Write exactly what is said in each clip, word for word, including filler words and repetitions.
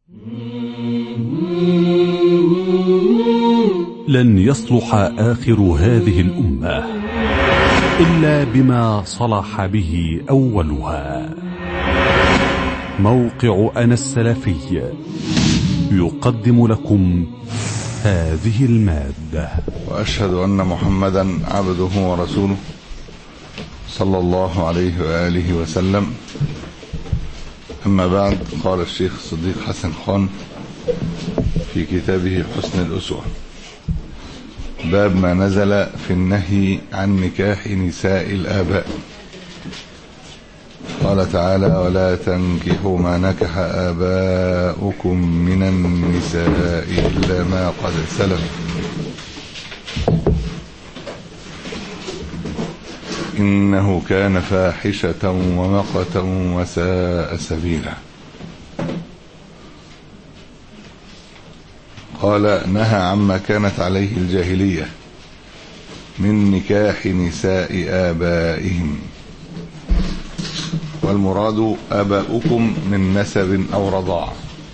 لن يصلح آخر هذه الأمة إلا بما صلح به أولها. موقع أنا السلفي يقدم لكم هذه المادة. وأشهد أن محمدا عبده ورسوله صلى الله عليه وآله وسلم. أما بعد، قال الشيخ الصديق حسن خان في كتابه حسن الأسوة: باب ما نزل في النهي عن نكاح نساء الآباء. قال تعالى: ولا تنكحوا ما نكح آباؤكم من النساء إلا ما قد سلف إنه كان فاحشة ومقتا وساء سبيلا. قال: نهى عما كانت عليه الجاهلية من نكاح نساء آبائهم، والمراد آباؤكم من نسب أو رضاعة.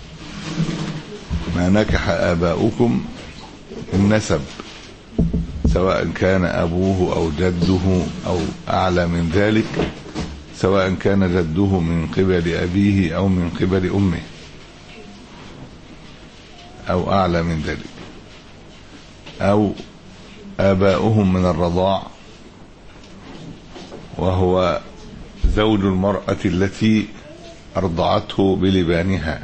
ما نكح آباؤكم من نسب، سواء كان أبوه أو جده أو أعلى من ذلك، سواء كان جده من قبل أبيه أو من قبل أمه أو أعلى من ذلك، أو آباؤهم من الرضاع، وهو زوج المرأة التي أرضعته بلبانها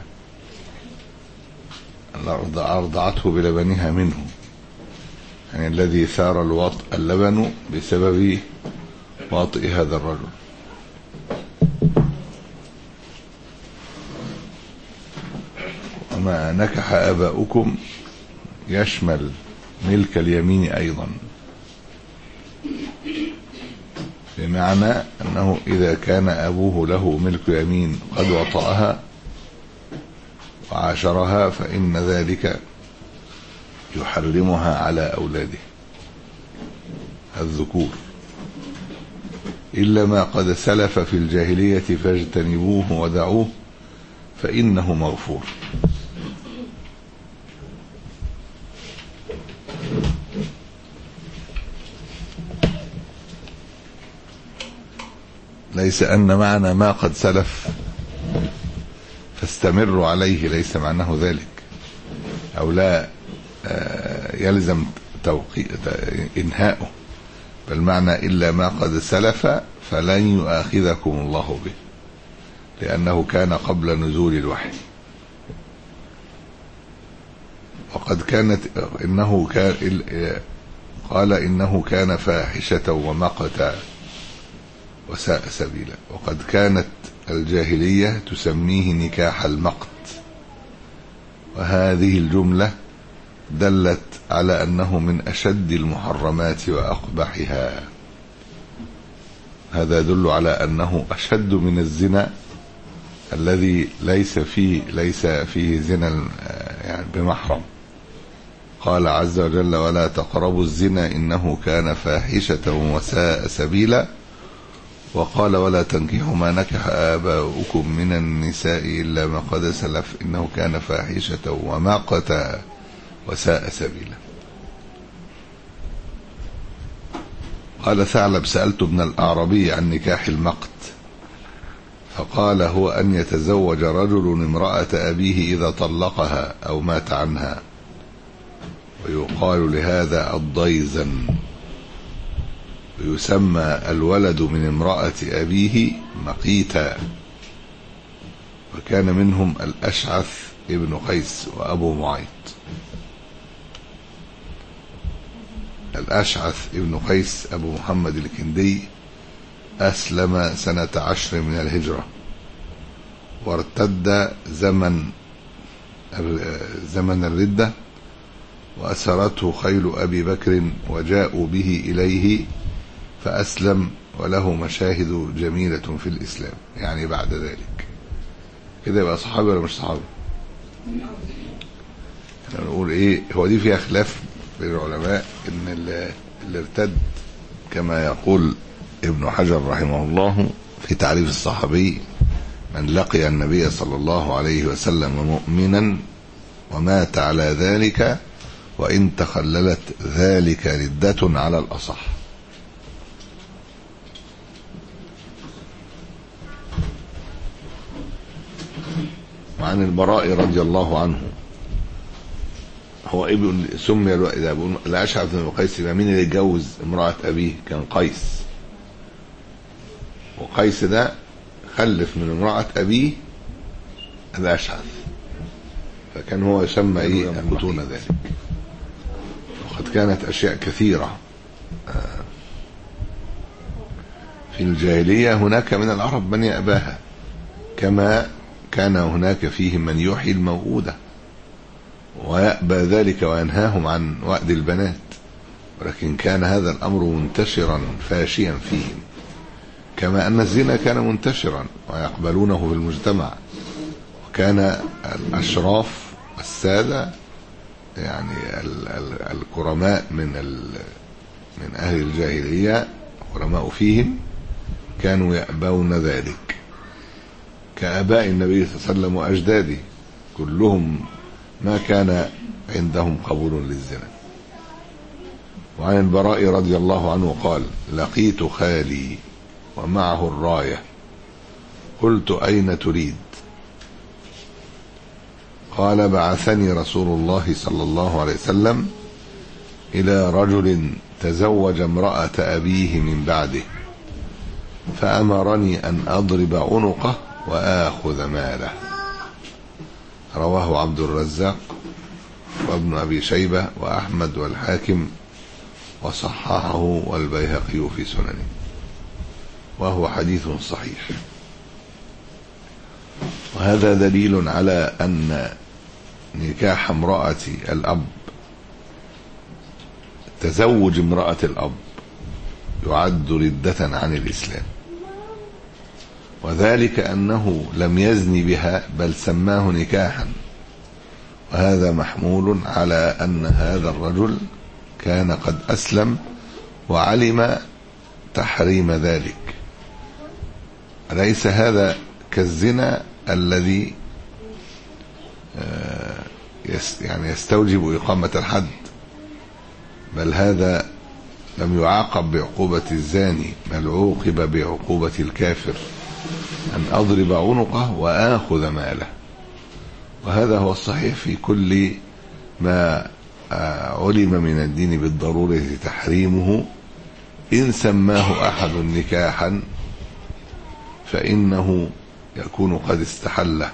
أرضعته بلبنها منه، يعني الذي ثار الوطء اللبن بسبب وطئ هذا الرجل. وما نكح آباؤكم يشمل ملك اليمين أيضا، بمعنى أنه إذا كان أبوه له ملك يمين قد وطأها وعاشرها، فإن ذلك يحرمها على أولاده الذكور، إلا ما قد سلف في الجاهلية فاجتنبوه ودعوه فإنه مغفور. ليس أن معنى ما قد سلف فاستمروا عليه، ليس معناه ذلك، أو لا يلزم إنهاؤه، بل معنى إلا ما قد سلف فلن يؤاخذكم الله به، لأنه كان قبل نزول الوحي. وقد كانت إنه كان قال إنه كان فاحشة ومقتا وساء سبيلا. وقد كانت الجاهلية تسميه نكاح المقت، وهذه الجملة دلت على أنه من أشد المحرمات وأقبحها. هذا يدل على أنه أشد من الزنا الذي ليس فيه ليس فيه زنا يعني بمحرم. قال عز وجل: ولا تقربوا الزنا إنه كان فاحشة وساء سبيلا. وقال: ولا تنكحوا ما نكح آباؤكم من النساء إلا ما قد سلف إنه كان فاحشة ومقتا وساء سبيلا. قال ثعلب: سألت ابن الأعرابي عن نكاح المقت، فقال: هو أن يتزوج رجل امرأة أبيه إذا طلقها أو مات عنها، ويقال لهذا الضيزن، ويسمى الولد من امرأة أبيه مقيتا. وكان منهم الأشعث ابن قيس وأبو معيط. الأشعث ابن قيس أبو محمد الكندي أسلم سنة عشر من الهجرة، وارتد زمن زمن الردة، وأسرته خيل أبي بكر وجاءوا به إليه فأسلم، وله مشاهد جميلة في الإسلام. يعني بعد ذلك كده يبقى صحابي ولا مش صحابي؟ احنا نقول ايه، هو دي فيها خلاف بين العلماء، ان اللي ارتد كما يقول ابن حجر رحمه الله في تعريف الصحابي من لقي النبي صلى الله عليه وسلم مؤمنا ومات على ذلك وإن تخللت ذلك ردة على الأصح. وعن البراء رضي الله عنه، هو ابن سمي إذا بقول الأشعث بن قيس، مين اللي اتجوز امرأة أبيه؟ كان قيس، وقيس ده خلف من امرأة أبيه الأشعث، فكان هو يسمى إيه دون ذلك. وقد كانت أشياء كثيرة في الجاهلية هناك من العرب من يأباها، كما كان هناك فيهم من يحيي الموءودة ويأبى ذلك وينهاهم عن وأد البنات، ولكن كان هذا الأمر منتشرا فاشيا فيهم، كما أن الزنا كان منتشرا ويقبلونه في المجتمع. وكان الأشراف والسادة يعني الكرماء من من أهل الجاهلية، الكرماء فيهم كانوا يأبون ذلك، كآباء النبي صلى الله عليه وسلم وأجداده كلهم ما كان عندهم قبول للزنا. وعن البراء رضي الله عنه قال: لقيت خالي ومعه الراية، قلت: أين تريد؟ قال: بعثني رسول الله صلى الله عليه وسلم إلى رجل تزوج امرأة أبيه من بعده، فأمرني أن أضرب عنقه وآخذ ماله. رواه عبد الرزاق وابن أبي شيبة وأحمد والحاكم، وصححه والبيهقي في سننه، وهو حديث صحيح. وهذا دليل على أن نكاح امرأة الأب، تزوج امرأة الأب، يعد ردة عن الإسلام، وذلك أنه لم يزني بها بل سماه نكاحا، وهذا محمول على أن هذا الرجل كان قد أسلم وعلم تحريم ذلك. ليس هذا كالزنا الذي يعني يستوجب إقامة الحد، بل هذا لم يعاقب بعقوبة الزاني، بل عوقب بعقوبة الكافر، أن أضرب عنقه وآخذ ماله. وهذا هو الصحيح في كل ما علم من الدين بالضرورة تحريمه، إن سماه أحد نكاحا فإنه يكون قد استحله.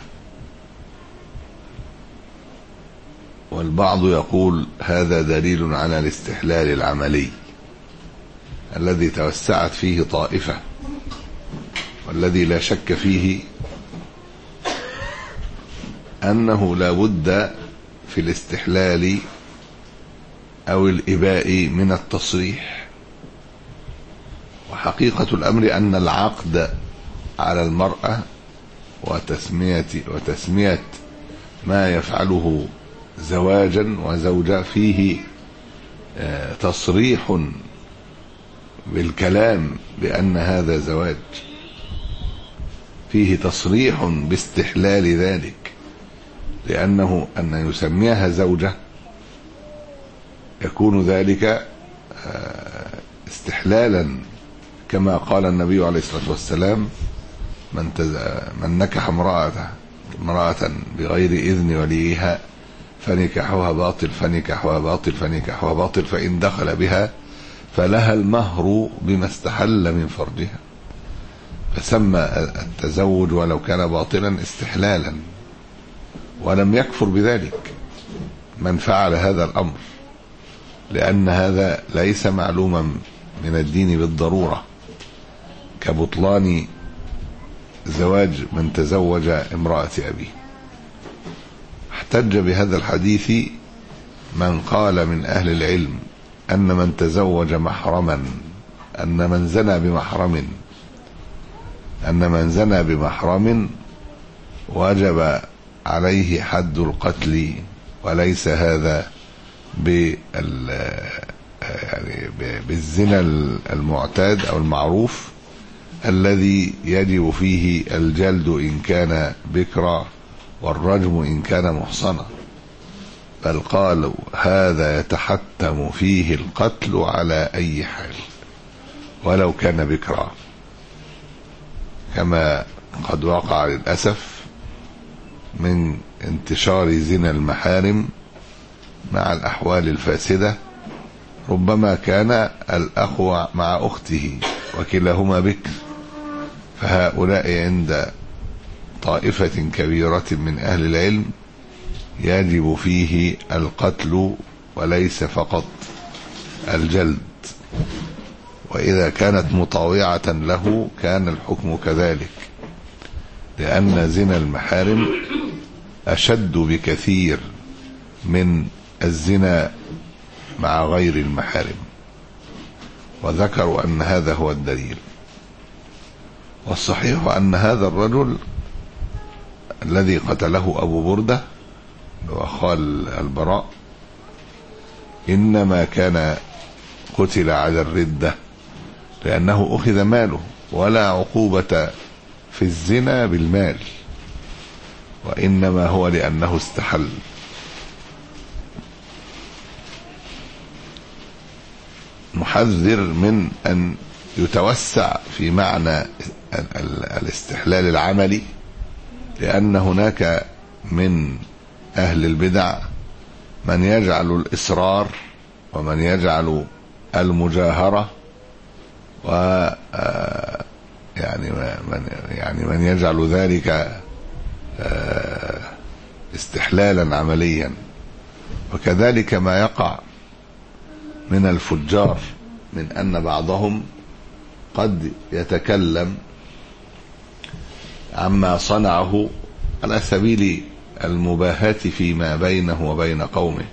والبعض يقول هذا دليل على الاستحلال العملي الذي توسعت فيه طائفة، والذي لا شك فيه أنه لا بد في الاستحلال أو الإباء من التصريح. وحقيقة الأمر أن العقد على المرأة وتسمية وتسمية ما يفعله زواجا وزوجة فيه تصريح بالكلام بأن هذا زواج، فيه تصريح باستحلال ذلك، لأنه أن يسميها زوجة يكون ذلك استحلالا، كما قال النبي عليه الصلاة والسلام: من, من نكح امرأة امرأة بغير إذن وليها فنكحها باطل فنكحها باطل فنكحها باطل، فإن دخل بها فلها المهر بما استحل من فرجها. فسمى التزوج ولو كان باطلا استحلالا، ولم يكفر بذلك من فعل هذا الأمر، لأن هذا ليس معلوما من الدين بالضرورة، كبطلان زواج من تزوج امرأة أبيه. احتج بهذا الحديث من قال من أهل العلم أن من تزوج محرما، أن من زنى بمحرم أن من زنى بمحرم وجب عليه حد القتل، وليس هذا بال يعني بالزنا المعتاد أو المعروف الذي يجب فيه الجلد إن كان بكرا والرجم إن كان محصنا، بل قالوا هذا يتحتم فيه القتل على أي حال ولو كان بكرا، كما قد وقع للأسف من انتشار زنا المحارم مع الأحوال الفاسدة. ربما كان الأخ مع أخته وكلاهما بكر، فهؤلاء عند طائفة كبيرة من أهل العلم يجب فيه القتل وليس فقط الجلد، وإذا كانت مطاوعة له كان الحكم كذلك، لأن زنا المحارم أشد بكثير من الزنا مع غير المحارم، وذكروا أن هذا هو الدليل. والصحيح أن هذا الرجل الذي قتله أبو بردة وخال البراء إنما كان قتل على الردة لأنه أخذ ماله، ولا عقوبة في الزنا بالمال، وإنما هو لأنه استحل. نحذر من أن يتوسع في معنى الاستحلال العملي، لأن هناك من أهل البدع من يجعل الإصرار ومن يجعل المجاهرة و يعني من يعني من يجعل ذلك استحلالا عمليا، وكذلك ما يقع من الفجار من أن بعضهم قد يتكلم عما صنعه على سبيل المباهاة فيما بينه وبين قومه،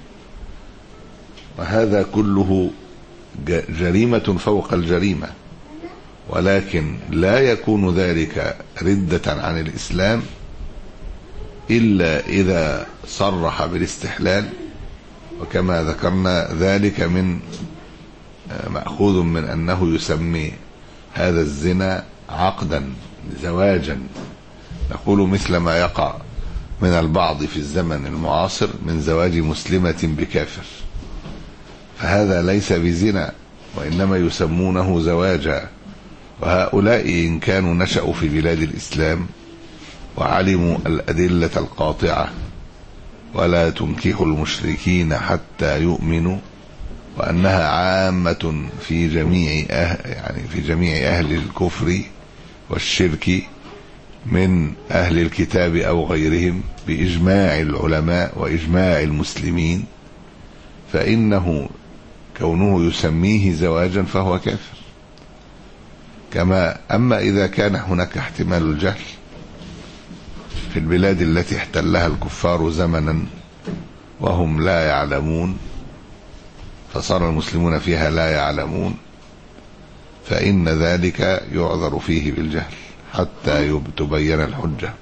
وهذا كله جريمة فوق الجريمة، ولكن لا يكون ذلك ردة عن الإسلام إلا إذا صرح بالاستحلال، وكما ذكرنا ذلك من مأخوذ من أنه يسمي هذا الزنا عقدا زواجا، نقول مثل ما يقع من البعض في الزمن المعاصر من زواج مسلمة بكافر، فهذا ليس بزنا وإنما يسمونه زواجا. وهؤلاء إن كانوا نشأوا في بلاد الإسلام وعلموا الأدلة القاطعة ولا تنكحوا المشركين حتى يؤمنوا، وأنها عامة في جميع أهل يعني في جميع أهل الكفر والشرك من أهل الكتاب أو غيرهم بإجماع العلماء وإجماع المسلمين، فإنه كونه يسميه زواجا فهو كافر. كما أما إذا كان هناك احتمال الجهل في البلاد التي احتلها الكفار زمنا وهم لا يعلمون، فصار المسلمون فيها لا يعلمون، فإن ذلك يعذر فيه بالجهل حتى تبين الحجة.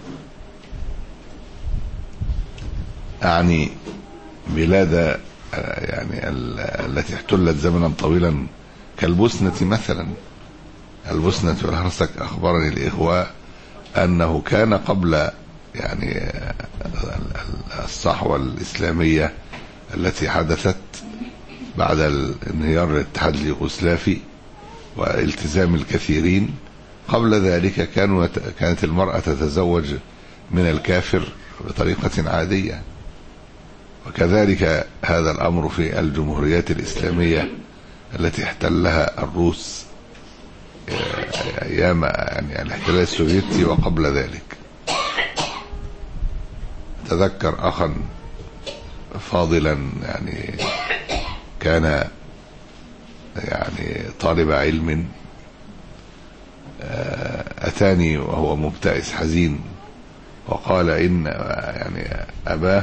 أعني بلاد يعني التي احتلت زمنا طويلا كالبوسنة مثلا. البوسنة والهرسك أخبرني الإخوة أنه كان قبل يعني الصحوة الإسلامية التي حدثت بعد انهيار الاتحاد اليوغوسلافي والتزام الكثيرين، قبل ذلك كانوا كانت المرأة تتزوج من الكافر بطريقة عادية، وكذلك هذا الأمر في الجمهوريات الإسلامية التي احتلها الروس أيام يعني الاحتلال السوفيتي وقبل ذلك. تذكر أخا فاضلا يعني كان يعني طالب علم أتاني وهو مبتئس حزين وقال إن يعني أباه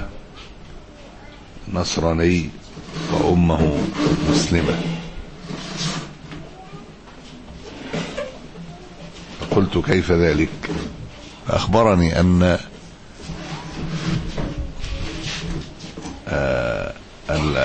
نصراني وأمه مسلمة. فقلت كيف ذلك؟ فأخبرني أن آه ال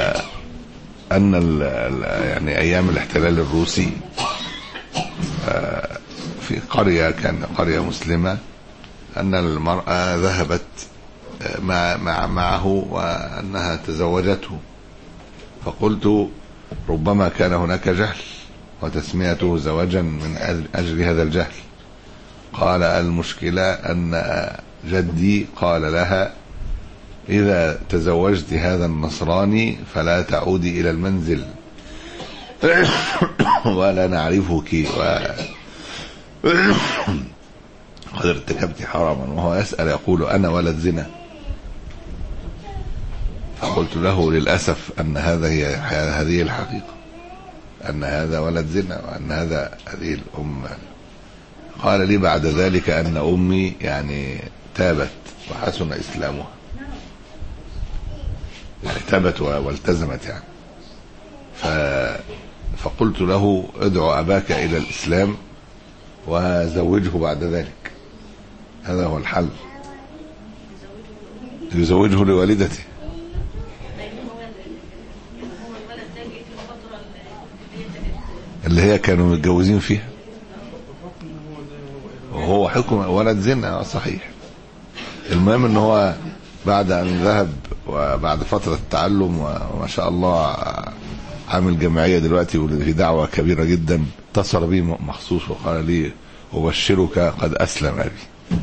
أن ال يعني أيام الاحتلال الروسي آه في قرية، كان قرية مسلمة، أن المرأة ذهبت مع مع معه وأنها تزوجته، فقلت ربما كان هناك جهل وتسميته زواجا من أجل هذا الجهل. قال المشكلة أن جدي قال لها إذا تزوجت هذا النصراني فلا تعودي إلى المنزل ولا نعرفك وقد ارتكبت حراما، وهو يسأل يقول أنا ولد زنا. فقلت له للأسف أن هذا هي هذه الحقيقة، أن هذا ولد زنا وأن هذا هذه الأم. قال لي بعد ذلك أن أمي يعني تابت وحسن إسلامها، يعني تابت والتزمت يعني. ف... فقلت له ادعو أباك إلى الإسلام وزوجه بعد ذلك، هذا هو الحل، يزوجه لوالدته. اللي هي كانوا متجوزين فيها، وهو حكم ولد زنا صحيح. المهم ان هو بعد ان ذهب وبعد فترة التعلم وما شاء الله عامل جمعية دلوقتي وفي دعوة كبيرة جدا، اتصل بي مخصوص وقال لي أبشرك قد أسلم أبي.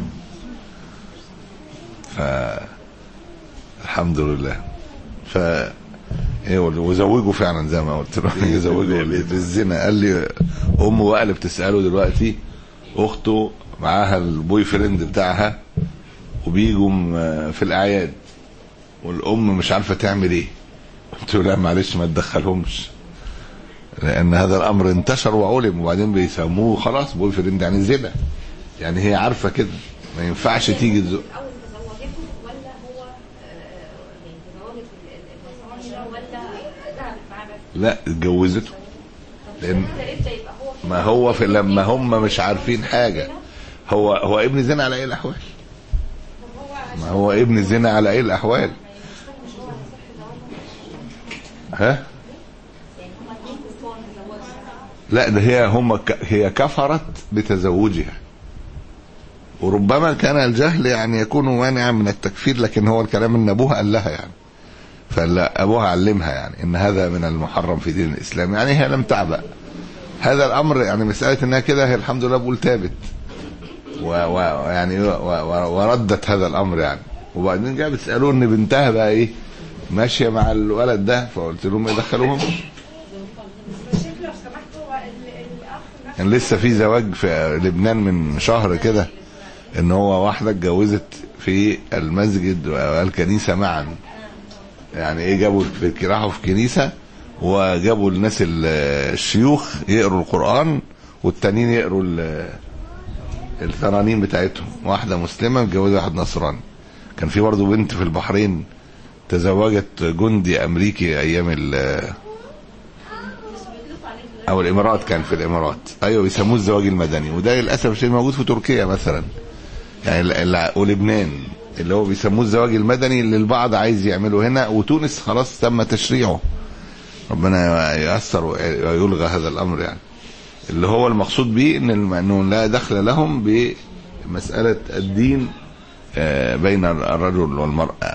فالحمد لله. ف وزوجه فعلا زي ما قلت له يزوجه بالزنا. قال لي امه بقى اللي بتساله دلوقتي، اخته معاها البوي فريند بتاعها وبيجوا في الاعياد والام مش عارفه تعمل ايه. قلت له لا معلش ما تدخلهمش، لان هذا الامر انتشر وعلم، وبعدين بيسموه خلاص بوي فريند يعني زنا، يعني هي عارفه كده ما ينفعش تيجي تزق. لا اتجوزته، لان ما هو في لما هم مش عارفين حاجه. هو هو ابن زنا على اي الاحوال، ما هو ابن زنا على اي الاحوال. ها لا ده هي هم ك... هي كفرت بتزوجها، وربما كان الجهل يعني يكون مانعا من التكفير، لكن هو الكلام ان ابوها قال لها يعني، فلا ابوها علمها يعني ان هذا من المحرم في دين الاسلام، يعني هي لم تعبأ هذا الامر. يعني مساله انها كده هي الحمد لله بقول تابت ويعني وردت هذا الامر يعني. وبعدين جاء بتسالوا ان بنتها بقى ايه ماشيه مع الولد ده، فقلت لهم ما يدخلوهمش. كان لسه في زواج في لبنان من شهر كده، ان هو واحده اتجوزت في المسجد والكنيسه معا، يعني ايه جابوا راحوا في كنيسه وجابوا الناس الشيوخ يقروا القرآن والتانيين يقروا الترانيم بتاعتهم، واحده مسلمه متجوزه واحد نصراني. كان في برضه بنت في البحرين تزوجت جندي امريكي ايام ال او الامارات، كان في الامارات ايوه بيسموه الزواج المدني، وده للاسف الشيء موجود في تركيا مثلا يعني ولبنان اللي هو بيسموه الزواج المدني اللي البعض عايز يعمله هنا، وتونس خلاص تم تشريعه، ربنا ييسر ويلغى هذا الامر يعني. اللي هو المقصود به ان انه لا دخل لهم بمساله الدين بين الرجل والمراه.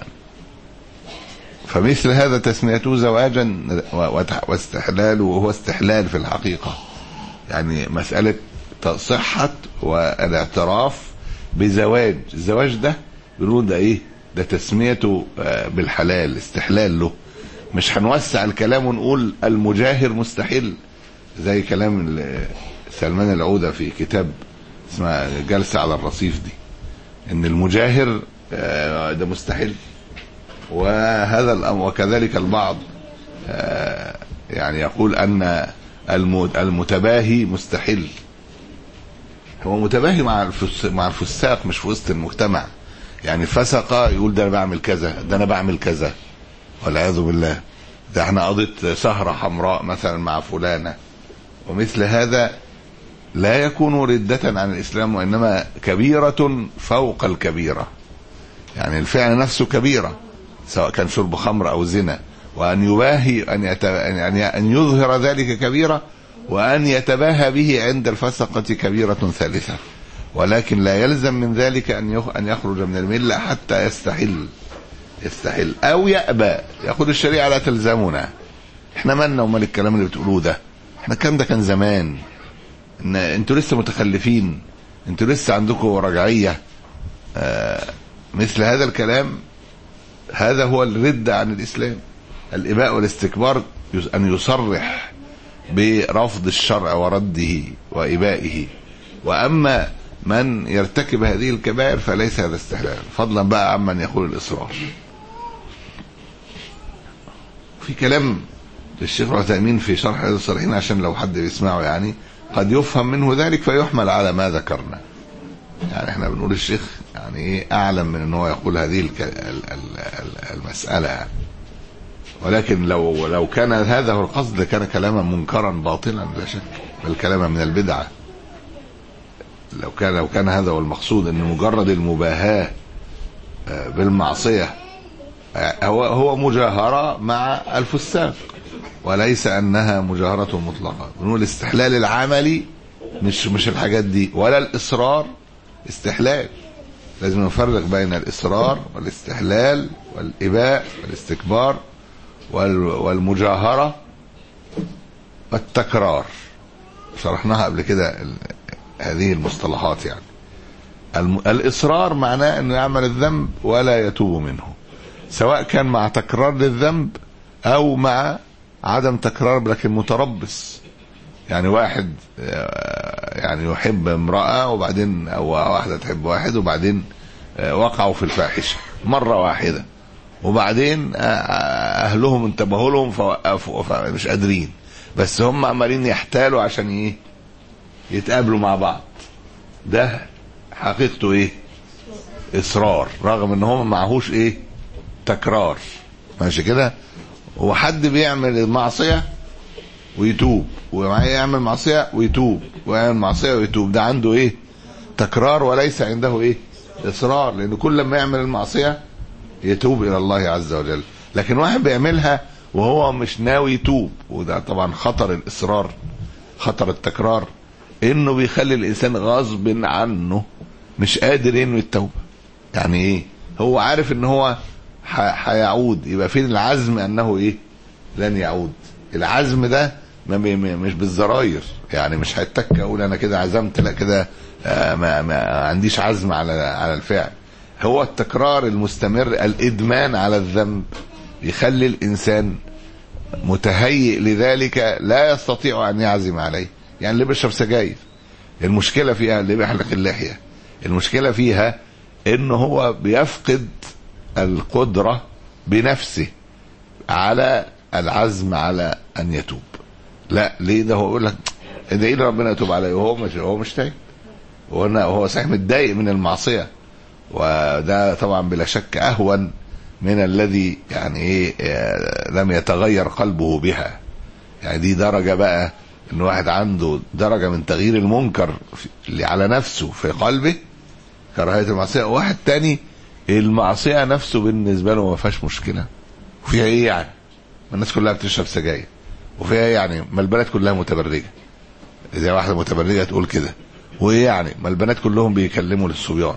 فمثل هذا تسميته زواجا واستحلال، وهو استحلال في الحقيقه، يعني مساله صحه والاعتراف بزواج. الزواج ده بيقولوا ده ايه؟ ده تسميته بالحلال، استحلال له. مش هنوسع الكلام ونقول المجاهر مستحيل زي كلام سلمان العودة في كتاب اسمها جلسة على الرصيف دي، ان المجاهر ده مستحيل. وهذا الامر وكذلك البعض يعني يقول ان المتباهي مستحيل. هو متباهي مع مع الفساق مش في وسط المجتمع، يعني فسقة يقول ده انا بعمل كذا، ده انا بعمل كذا والعياذ بالله، ده احنا قضيت سهرة حمراء مثلا مع فلانة، ومثل هذا لا يكون ردة عن الإسلام، وإنما كبيرة فوق الكبيرة. يعني الفعل نفسه كبيرة سواء كان شرب خمر أو زنا، وأن يباهي أن, يت... أن... أن يظهر ذلك كبيرة، وأن يتباهى به عند الفسقة كبيرة ثالثة، ولكن لا يلزم من ذلك أن يخرج من الملة حتى يستحل يستحل أو يأبى. يأخذ الشريعة لا تلزمنا، احنا مالنا ومال الكلام اللي بتقولوه ده، احنا الكلام ده كان زمان، ان انتوا لسه متخلفين، انتوا لسه عندكم رجعية. آه مثل هذا الكلام هذا هو الرد عن الإسلام. الإباء والاستكبار أن يصرح برفض الشرع ورده وإبائه، وأما من يرتكب هذه الكبائر فليس هذا استحلال، فضلا بقى عمن يقول الإصرار. في كلام للشيخ عثيمين في شرح رياض الصالحين عشان لو حد بيسمعه يعني قد يفهم منه ذلك فيحمل على ما ذكرنا. يعني احنا بنقول الشيخ يعني ايه اعلم من ان هو يقول هذه المسألة، ولكن لو لو كان هذا هو القصد كان كلاما منكرا باطلا لا شك، بل كلاما من البدعة. لو كان لو كان هذا هو المقصود، ان مجرد المباهاة بالمعصية هو هو مجاهرة مع الفساق، وليس انها مجاهرة مطلقة. بنقول الاستحلال العملي مش مش الحاجات دي، ولا الاصرار استحلال. لازم نفرق بين الاصرار والاستحلال والاباء والاستكبار والمجاهرة والتكرار. شرحناها قبل كده هذه المصطلحات. يعني الاصرار معناه انه يعمل الذنب ولا يتوب منه، سواء كان مع تكرار للذنب او مع عدم تكرار لكن متربص. يعني واحد يعني يحب امرأة وبعدين او واحدة تحب واحد وبعدين وقعوا في الفاحشة مرة واحدة، وبعدين اهلهم انتبهوا لهم فوقفوا فمش قادرين، بس هم عمالين يحتالوا عشان ايه يتقابلوا مع بعض. ده حقيقته ايه؟ اصرار، رغم ان هم معهوش ايه؟ تكرار. ماشي كده. وحد بيعمل المعصية ويتوب، ومعاه يعمل معصية ويتوب، ويعمل معصية ويتوب، ده عنده ايه؟ تكرار، وليس عنده ايه؟ اصرار. لان كل ما يعمل المعصية يتوب الى الله عز وجل. لكن واحد بيعملها وهو مش ناوي يتوب، وده طبعا خطر الاصرار، خطر التكرار، انه بيخلي الانسان غصب عنه مش قادر انه يتوب. يعني ايه؟ هو عارف ان هو هيعود، يبقى فين العزم انه ايه؟ لن يعود. العزم ده مش بالزراير، يعني مش هيتك اقول انا كده عزمت، لا كده ما, ما عنديش عزم على على الفعل. هو التكرار المستمر، الادمان على الذنب، يخلي الانسان متهيئ لذلك لا يستطيع ان يعزم عليه. يعني اللي بيشرب سجاير المشكلة فيها، اللي بيحلق اللحية المشكلة فيها انه هو بيفقد القدرة بنفسه على العزم على ان يتوب. لا ليه؟ ده هو يقول لك ادعي لي ربنا يتوب عليه، وهو مش هو مش تايب، وهو صحيح متضايق من المعصية، وده طبعا بلا شك اهون من الذي يعني ايه لم يتغير قلبه بها. يعني دي درجة بقى، ان واحد عنده درجة من تغيير المنكر اللي على نفسه في قلبه كراهية المعصية، واحد تاني المعصية نفسه بالنسبة له ما فيهاش مشكلة. وفيها ايه يعني؟ الناس كلها بتشرب سجاير، وفيها ايه يعني؟ ما البنات كلها متبرجة، زي واحدة متبرجة تقول كده، وايه يعني؟ ما البنات كلهم بيكلموا للصبيان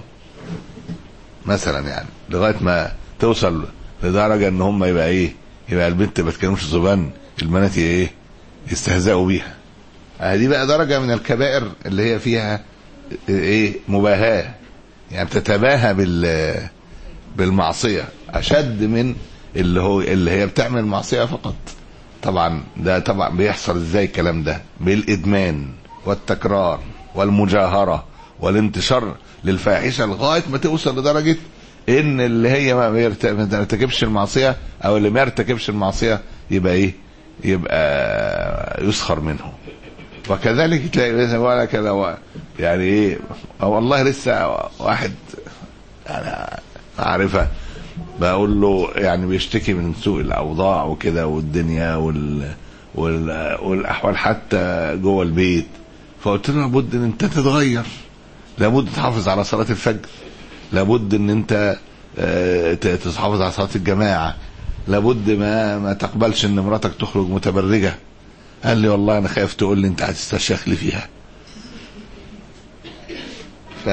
مثلا، يعني لغاية ما توصل لدرجة ان هم يبقى ايه؟ يبقى البنت ما تكلمش الصبيان، البنات ايه؟ يستهزئوا بيها. هذه بقى درجة من الكبائر اللي هي فيها ايه؟ مباهاة، يعني بتتباهى بال بالمعصية اشد من اللي هو اللي هي بتعمل معصية فقط. طبعا ده طبعا بيحصل ازاي الكلام ده؟ بالادمان والتكرار والمجاهرة والانتشار للفاحشة، لغاية ما توصل لدرجة ان اللي هي ما بيرتكبش المعصية او اللي ما يرتكبش المعصية يبقى ايه؟ يبقى يسخر منه. وكذلك تلاقي بالك لو يعني ايه، والله لسه واحد يعني اعرفه بقول له يعني بيشتكي من سوء الاوضاع وكده والدنيا وال... وال... والاحوال حتى جوه البيت، فقلت له لابد ان انت تتغير، لابد تحافظ على صلاة الفجر، لابد ان انت تحافظ على صلاة الجماعة، لابد ما ما تقبلش ان مراتك تخرج متبرجة، قال لي والله انا خايف تقول لي انت هتستشيخ لي فيها. ف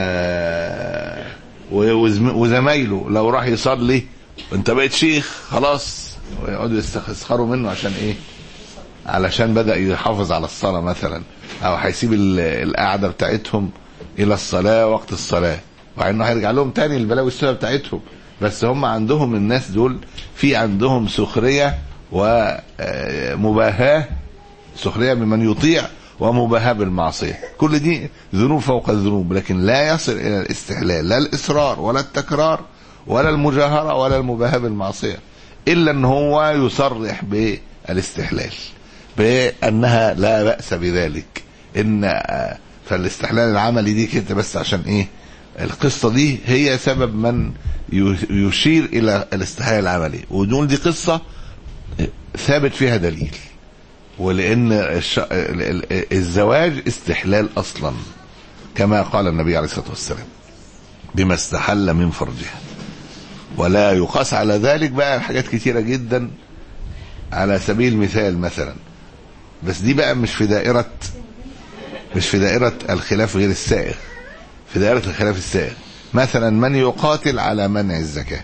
وزمايله لو راح يصلي انت بقيت شيخ خلاص، ويقعدوا يستخسروا منه عشان ايه؟ علشان بدأ يحافظ على الصلاة مثلا، او هيسيب القعدة بتاعتهم الى الصلاة وقت الصلاة، وعلى انه هيرجع لهم تاني البلاوي السوداء بتاعتهم. بس هم عندهم الناس دول في عندهم سخرية ومباهاة، سخرية بمن يطيع ومباهاة بالمعصية. كل دي ذنوب فوق الذنوب، لكن لا يصل الى الاستحلال، لا الاصرار ولا التكرار ولا المجاهرة ولا المباهاة بالمعصية، الا ان هو يصرح بالاستحلال بانها لا بأس بذلك. ان فالاستحلال العملي دي كده بس عشان ايه؟ القصة دي هي سبب من يشير الى الاستحلال العملي، ونقول دي قصة ثابت فيها دليل، ولان الزواج استحلال اصلا كما قال النبي عليه الصلاة والسلام بما استحل من فرجها. ولا يقاس على ذلك بقى حاجات كتيرة جدا، على سبيل المثال مثلا، بس دي بقى مش في دائرة مش في دائرة الخلاف غير السائغ، في دائرة الخلاف السائغ. مثلا من يقاتل على منع الزكاة،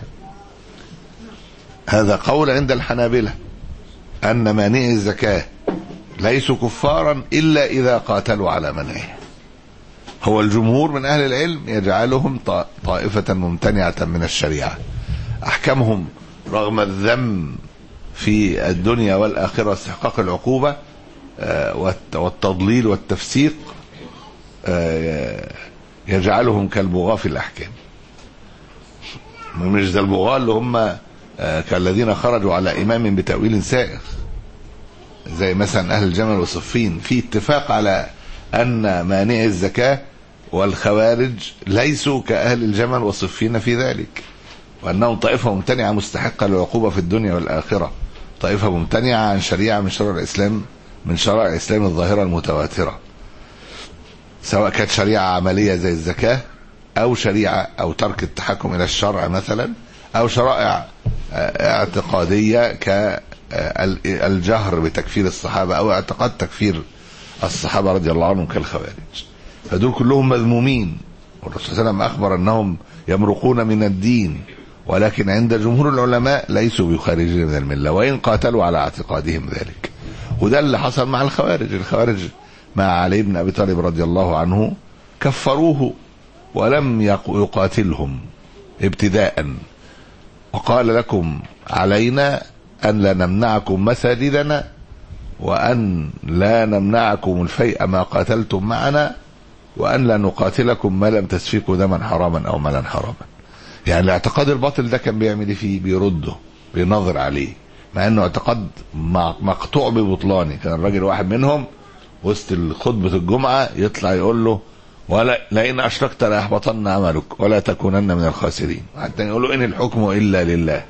هذا قول عند الحنابلة أن مانع الزكاة ليسوا كفارا إلا إذا قاتلوا على منعه. هو الجمهور من أهل العلم يجعلهم طائفة ممتنعة من الشريعة، أحكمهم رغم الذم في الدنيا والآخرة استحقاق العقوبة والتضليل والتفسيق يجعلهم كالبغاة في الأحكام. مش ذا البغاة اللي هم كالذين خرجوا على إمام بتأويل سائغ زي مثلا أهل الجمل وصفين. في اتفاق على أن مانع الزكاة والخوارج ليسوا كأهل الجمل وصفين في ذلك، وأنهم طائفة ممتنعة مستحقة للعقوبة في الدنيا والآخرة، طائفة ممتنعة عن شريعة من شرع الإسلام من شرائع الإسلام الظاهرة المتواترة، سواء كانت شريعة عملية زي الزكاة، أو شريعة أو ترك التحكم إلى الشرع مثلا، أو شرائع اعتقادية كالجهر بتكفير الصحابة، أو اعتقاد تكفير الصحابة رضي الله عنهم كالخوارج. فدول كلهم مذمومين، والرسول صلى الله عليه وسلم أخبر أنهم يمرقون من الدين، ولكن عند جمهور العلماء ليسوا بخارجين من الملة وإن قاتلوا على اعتقادهم ذلك. وده اللي حصل مع الخوارج. الخوارج مع علي بن أبي طالب رضي الله عنه كفروه ولم يقاتلهم ابتداء، وقال لكم علينا أن لا نمنعكم مساجدنا، وأن لا نمنعكم الفيء ما قاتلتم معنا، وأن لا نقاتلكم ما لم تسفكوا دما حراما أو مالا حراما. يعني الاعتقاد الباطل ده كان بيعمل فيه بيرده، بينظر عليه، مع انه اعتقاد مقطوع ببطلانه. كان الراجل واحد منهم وسط خطبة الجمعة يطلع يقول له ولا لئن أشركت ليحبطن عملك ولا تكونن من الخاسرين، حتى يقول له إن الحكم إلا لله.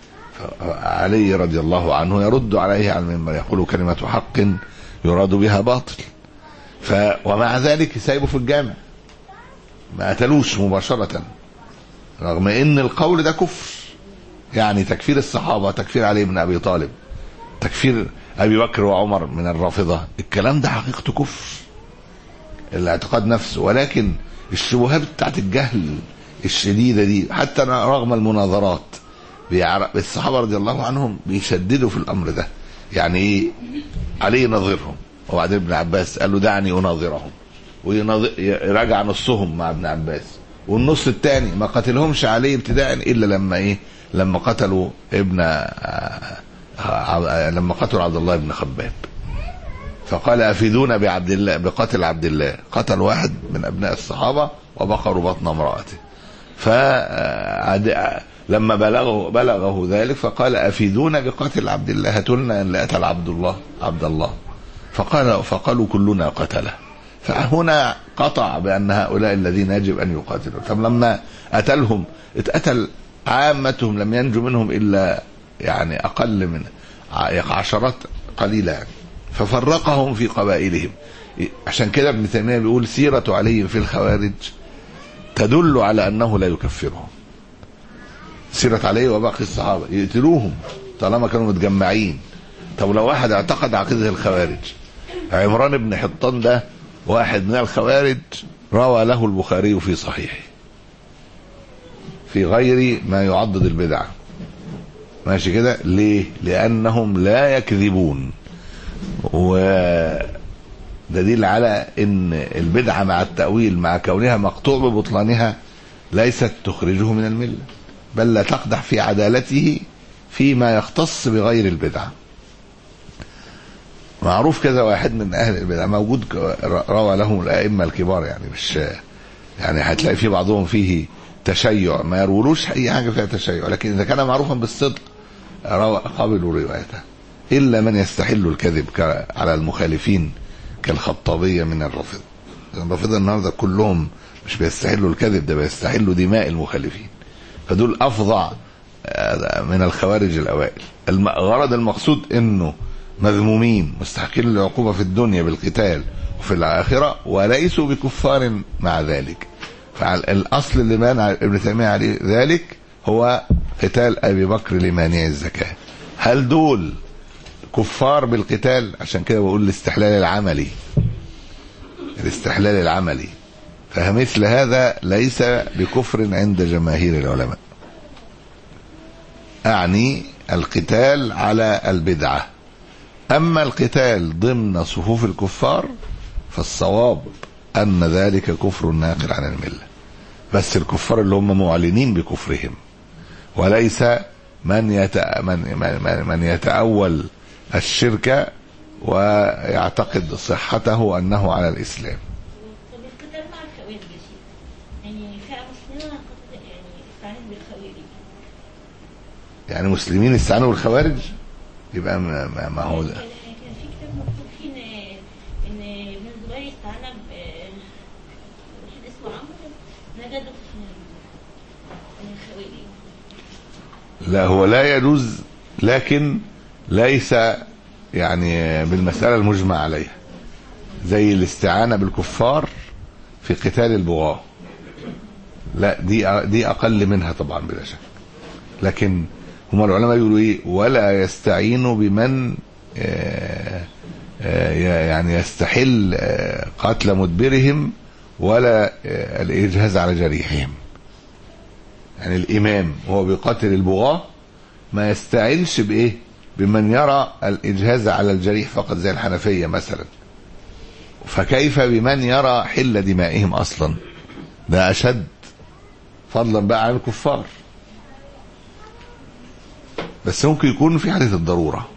علي رضي الله عنه يرد عليه على المنبر يقول كلمة حق يراد بها باطل. ف ومع ذلك سايبه في الجامع، ما قتلوش مباشرة، رغم ان القول ده كفر. يعني تكفير الصحابة، تكفير علي بن أبي طالب، تكفير أبي بكر وعمر من الرافضة، الكلام ده حقيقته كفر الاعتقاد نفسه. ولكن الشبهات بتاعت الجهل الشديدة دي، حتى رغم المناظرات الصحابة رضي الله عنهم بيشددوا في الأمر ده. يعني ايه؟ علي يناظرهم، وبعدين ابن عباس قال له دعني أناظرهم، ويراجع نصهم مع ابن عباس، والنص الثاني ما قتلهمش عليه ابتداء الا لما ايه؟ لما قتلوا ابن لما قتلوا عبد الله بن خباب، فقال افيدونا بعبد الله بقتل عبد الله. قتل واحد من ابناء الصحابه وبقروا بطن امراته، فلما بلغه بلغه ذلك فقال افيدونا بقتل عبد الله، هاتلنا ان قتل عبد الله عبد الله. فقال فقالوا كلنا قتله. فهنا قطع بأن هؤلاء الذين يجب أن يقاتلوا. فلما قتلهم اتقتل عامتهم، لم ينجو منهم إلا يعني أقل من عشرات قليلة يعني. ففرقهم في قبائلهم. عشان كده ابن تيمية بيقول سيرة علي في الخوارج تدل على أنه لا يكفرهم. سيرة علي وباقي الصحابة يقتلوهم طالما كانوا متجمعين، طب لو واحد اعتقد عقيدة الخوارج، عمران بن حطان ده واحد من الخوارج روى له البخاري في صحيحه في غير ما يعضد البدعة، ماشي كده؟ ليه؟ لأنهم لا يكذبون، ودليل على ان البدعة مع التأويل مع كونها مقطوع ببطلانها ليست تخرجه من الملة، بل لا تقدح في عدالته فيما يختص بغير البدعة. معروف كذا واحد من أهل البدعة موجود روى لهم الأئمة الكبار، يعني مش يعني هتلاقي في بعضهم فيه تشيع، ما يرولوش أي حاجة فيها تشيع، لكن إذا كان معروفا بالصدق قابلوا روايته، إلا من يستحل الكذب على المخالفين كالخطابية من الرافضة. الرافضة النهاردة كلهم مش بيستحلوا الكذب، ده بيستحلوا دماء المخالفين، فدول أفظع من الخوارج الأوائل. الغرض المقصود إنه مذمومين مستحقين للعقوبة في الدنيا بالقتال وفي الآخرة، وليسوا بكفار مع ذلك. فالأصل اللي مانع ابن تيمية عليه ذلك هو قتال أبي بكر لمانع الزكاة. هل دول كفار بالقتال؟ عشان كده بقول الاستحلال العملي، الاستحلال العملي، فمثل هذا ليس بكفر عند جماهير العلماء. أعني القتال على البدعة. أما القتال ضمن صفوف الكفار فالصواب أن ذلك كفر ناقل عن الملة، بس الكفار اللي هم معلنين بكفرهم، وليس من يتأ... من... من... من يتأول الشرك ويعتقد صحته أنه على الإسلام. طب القتال مع الخوارج يعني فئة مسلمة يعني استعانت بالخوارج، يعني مسلمين استعانوا بالخوارج؟ يبقى ما, ما, ما هو ده. كان في كتاب مكتوب فيه ان ان ابن الزبير استعان بواحد اسمه عمرو نجده في الخوارج. لا هو لا يجوز، لكن ليس يعني بالمسألة المجمع عليها، زي الاستعانة بالكفار في قتال البغاة، لا دي دي أقل منها طبعا بلا شك. لكن هم العلماء يقولوا ايه؟ ولا يستعينوا بمن يعني يستحل قتل مدبرهم ولا الإجهاز على جريحهم. يعني الإمام وهو بيقاتل البغاة ما يستعينش بإيه؟ بمن يرى الإجهاز على الجريح فقط زي الحنفية مثلا، فكيف بمن يرى حل دمائهم أصلا؟ ده أشد فضلا بقى عن الكفار. بس ممكن يكون في حالة الضرورة،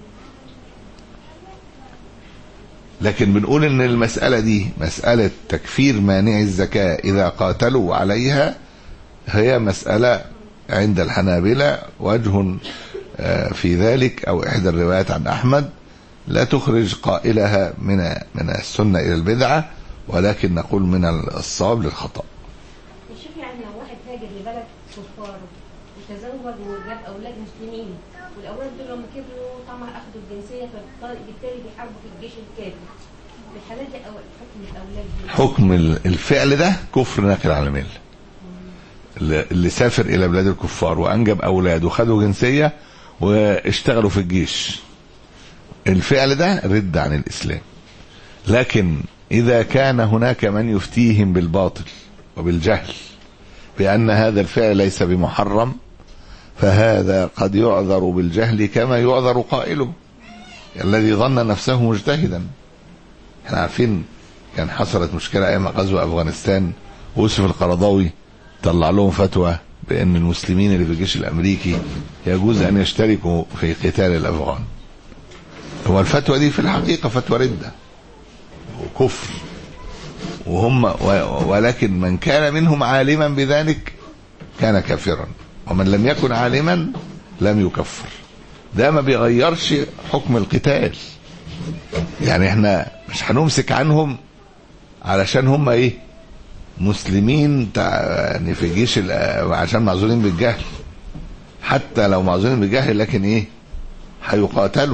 لكن بنقول ان المسألة دي مسألة تكفير مانع الزكاة إذا قاتلوا عليها هي مسألة عند الحنابلة وجه في ذلك، أو إحدى الروايات عن أحمد لا تخرج قائلها من من السنة إلى البدعة، ولكن نقول من الصواب للخطأ. شوف يعني لو واحد هاجر لبلد كفار وتزوج وجاب أولاد مسلمين، والأولاد دول لما كبروا طبعا أخذوا الجنسية، فبالتالي بيحاربوا في الجيش الكافر، الحالات دي أول حكم الأولاد دي حكم الفعل ده كفر ناقل عن الملة. اللي سافر إلى بلاد الكفار وأنجب أولاد وخدوا جنسية واشتغلوا في الجيش، الفعل ده رد عن الإسلام. لكن إذا كان هناك من يفتيهم بالباطل وبالجهل بأن هذا الفعل ليس بمحرم، فهذا قد يعذر بالجهل كما يعذر قائله الذي ظن نفسه مجتهدا. احنا عارفين كان حصلت مشكلة أيام غزو أفغانستان، ويوسف القرضاوي طلع لهم فتوى بأن المسلمين اللي في الجيش الأمريكي يجوز أن يشتركوا في قتال الأفغان. هو الفتوى دي في الحقيقة فتوى ردة وكفر، وهم ولكن من كان منهم عالما بذلك كان كافرا، ومن لم يكن عالما لم يكفر. ده ما بيغيرش حكم القتال. يعني احنا مش هنمسك عنهم علشان هم ايه مسلمين يعني في الجيش عشان معذورين بالجهل، حتى لو معذورين بالجهل لكن ايه هيقاتلوا.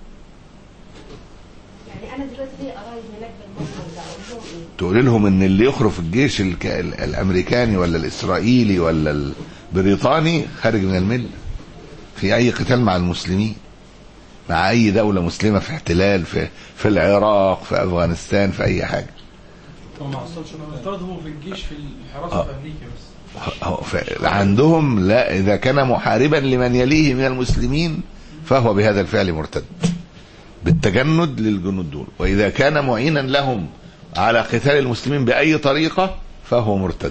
يعني انا دلوقتي ليه قرايب هناك بالمصدر ده اقول لهم ايه؟ تقول لهم ان اللي يخرج في الجيش الامريكاني ولا الاسرائيلي ولا البريطاني خارج من المله في اي قتال مع المسلمين. مع اي دولة مسلمة في احتلال، في في العراق، في افغانستان، في اي حاجة. هو ما حصلش، انا افترض هو في الجيش في الحراسة آه. في امريكا بس. عندهم لا، اذا كان محاربا لمن يليه من المسلمين فهو بهذا الفعل مرتد بالتجند للجنود دول، واذا كان معينا لهم على قتال المسلمين باي طريقة فهو مرتد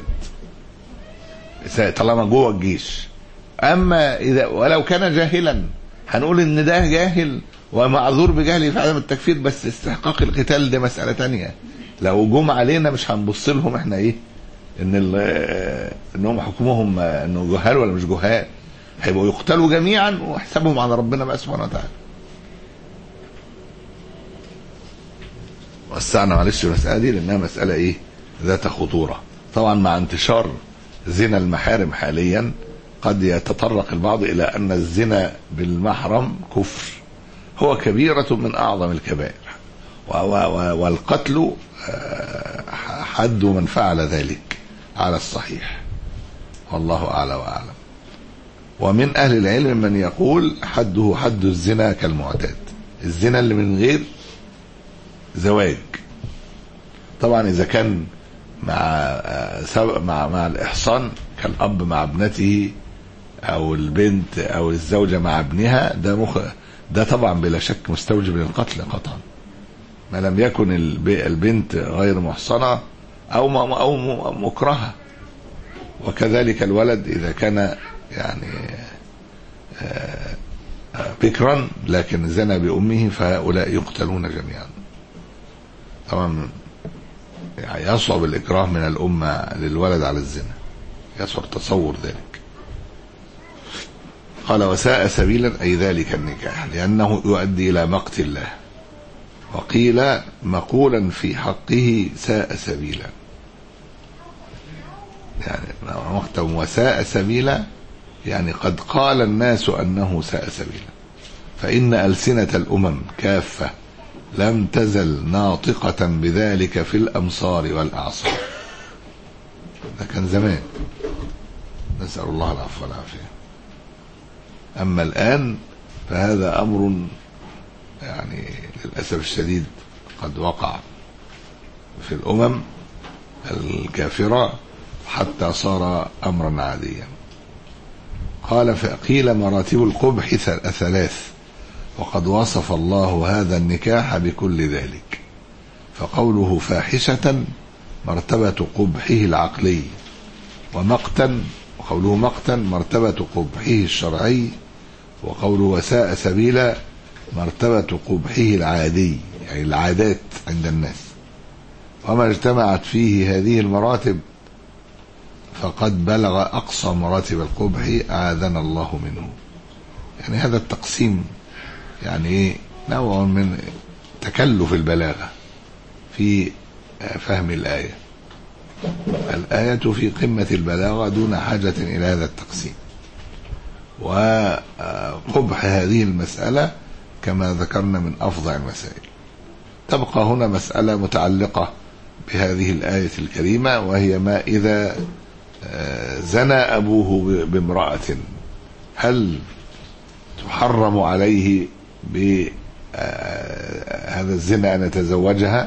طالما جوه الجيش. اما اذا ولو كان جاهلا هنقول ان ده جاهل ومعذور بجهله في عدم التكفير، بس استحقاق القتال ده مسألة تانية. لو جم علينا مش هنبص لهم احنا ايه ان انهم حكمهم انه جهال ولا مش جهال، هيبقوا يقتلوا جميعا وحسابهم على ربنا بقى سبحانه وتعالى. وسعنا معلش المسألة دي لانها مسألة ايه ذات خطورة. طبعا مع انتشار زنا المحارم حاليا قد يتطرق البعض الى ان الزنا بالمحرم كفر، هو كبيرة من اعظم الكبائر، والقتل حد من فعل ذلك على الصحيح، والله اعلى واعلم. ومن اهل العلم من يقول حده حد الزنا كالمعتاد، الزنا اللي من غير زواج. طبعا اذا كان مع مع مع الاحصان كالاب مع ابنته او البنت او الزوجه مع ابنها، ده مخ ده طبعا بلا شك مستوجب للقتل قطعا، ما لم يكن البنت غير محصنه او او مكرهه. وكذلك الولد اذا كان يعني بكرا لكن زنى بامه فهؤلاء يقتلون جميعا. طبعا يعني يصعب الاكراه من الامه للولد على الزنا، يصعب تصور ذلك. قال وساء سبيلا أي ذلك النكاح لأنه يؤدي إلى مقت الله. وقيل مقولا في حقه ساء سبيلا، يعني مقتم وساء سبيلا يعني قد قال الناس أنه ساء سبيلا، فإن ألسنة الأمم كافة لم تزل ناطقة بذلك في الأمصار والأعصار. ده كان زمان، نسأل الله العفو والعافية. أما الآن فهذا أمر يعني للأسف الشديد قد وقع في الأمم الكافرة حتى صار أمرا عاديا. قال فقيل مراتب القبح ثلاث، وقد وصف الله هذا النكاح بكل ذلك. فقوله فاحشة مرتبة قبحه العقلي، ومقتا وقوله مقتا مرتبة قبحه الشرعي، وقوله وساء سبيلا مرتبة قبحه العادي يعني العادات عند الناس. وما اجتمعت فيه هذه المراتب فقد بلغ أقصى مراتب القبح أعاذنا الله منه. يعني هذا التقسيم يعني ايه نوع من تكلف البلاغة في فهم الآية. الآية في قمة البلاغة دون حاجة إلى هذا التقسيم. وقبح هذه المسألة كما ذكرنا من أفظع المسائل. تبقى هنا مسألة متعلقة بهذه الآية الكريمة، وهي ما إذا زنى أبوه بامرأة هل تحرم عليه بهذا الزنا أن يتزوجها؟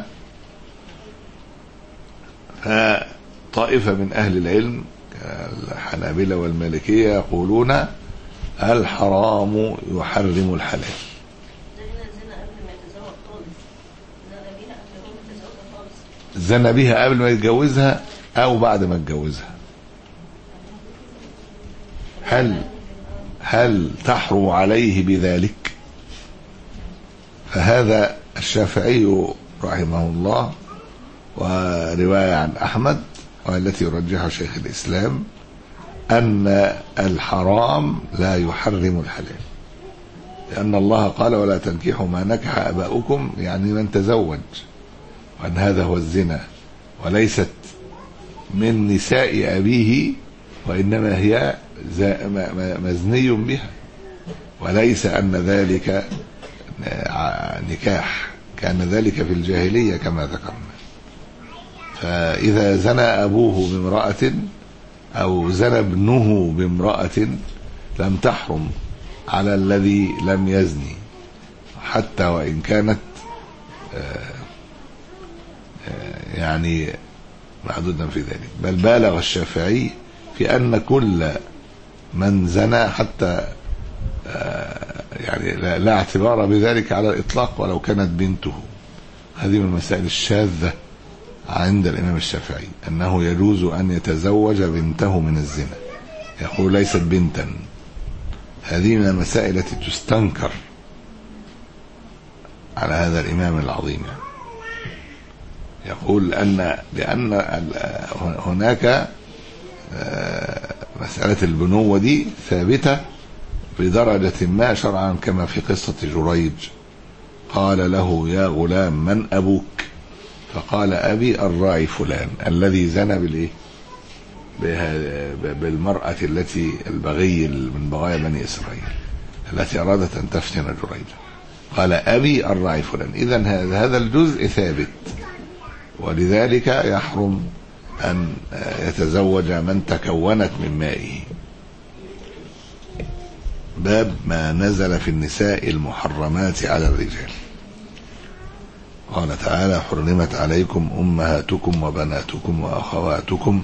فطائفة من أهل العلم الحنابلة والمالكية يقولون الحرام يحرم الحلال. زنى بها قبل ما يتجوزها أو بعد ما يتجوزها، هل هل تحرم عليه بذلك؟ فهذا الشافعي رحمه الله ورواية عن أحمد والتي يرجحها شيخ الإسلام أن الحرام لا يحرم الحلال، لأن الله قال ولا تنكحوا ما نكح آباؤكم يعني من تزوج، وأن هذا هو الزنا وليست من نساء أبيه، وإنما هي مزني بها، وليس أن ذلك نكاح، كان ذلك في الجاهلية كما ذكرنا. فإذا زنى أبوه بامرأة أو زنى ابنه بامرأة لم تحرم على الذي لم يزني، حتى وإن كانت يعني محدودا في ذلك. بل بالغ الشافعي في أن كل من زنى حتى يعني لا اعتبار بذلك على الإطلاق ولو كانت بنته. هذه من المسائل الشاذة عند الإمام الشافعي، أنه يجوز أن يتزوج بنته من الزنا، يقول ليست بنتا. هذه من المسائل التي تستنكر على هذا الإمام العظيم. يقول أن لأن هناك مسألة البنوة دي ثابتة بدرجة ما شرعا، كما في قصة جريج قال له يا غلام من أبوك؟ فقال أبي الراعي فلان الذي زنى بالإيه؟ بالمرأة التي البغي من بغايا بني إسرائيل التي أرادت أن تفتن جريج. قال أبي الراعي فلان. إذن هذا الجزء ثابت، ولذلك يحرم أن يتزوج من تكونت من مائه. باب ما نزل في النساء المحرمات على الرجال. قال تعالى حرمت عليكم أمهاتكم وبناتكم وأخواتكم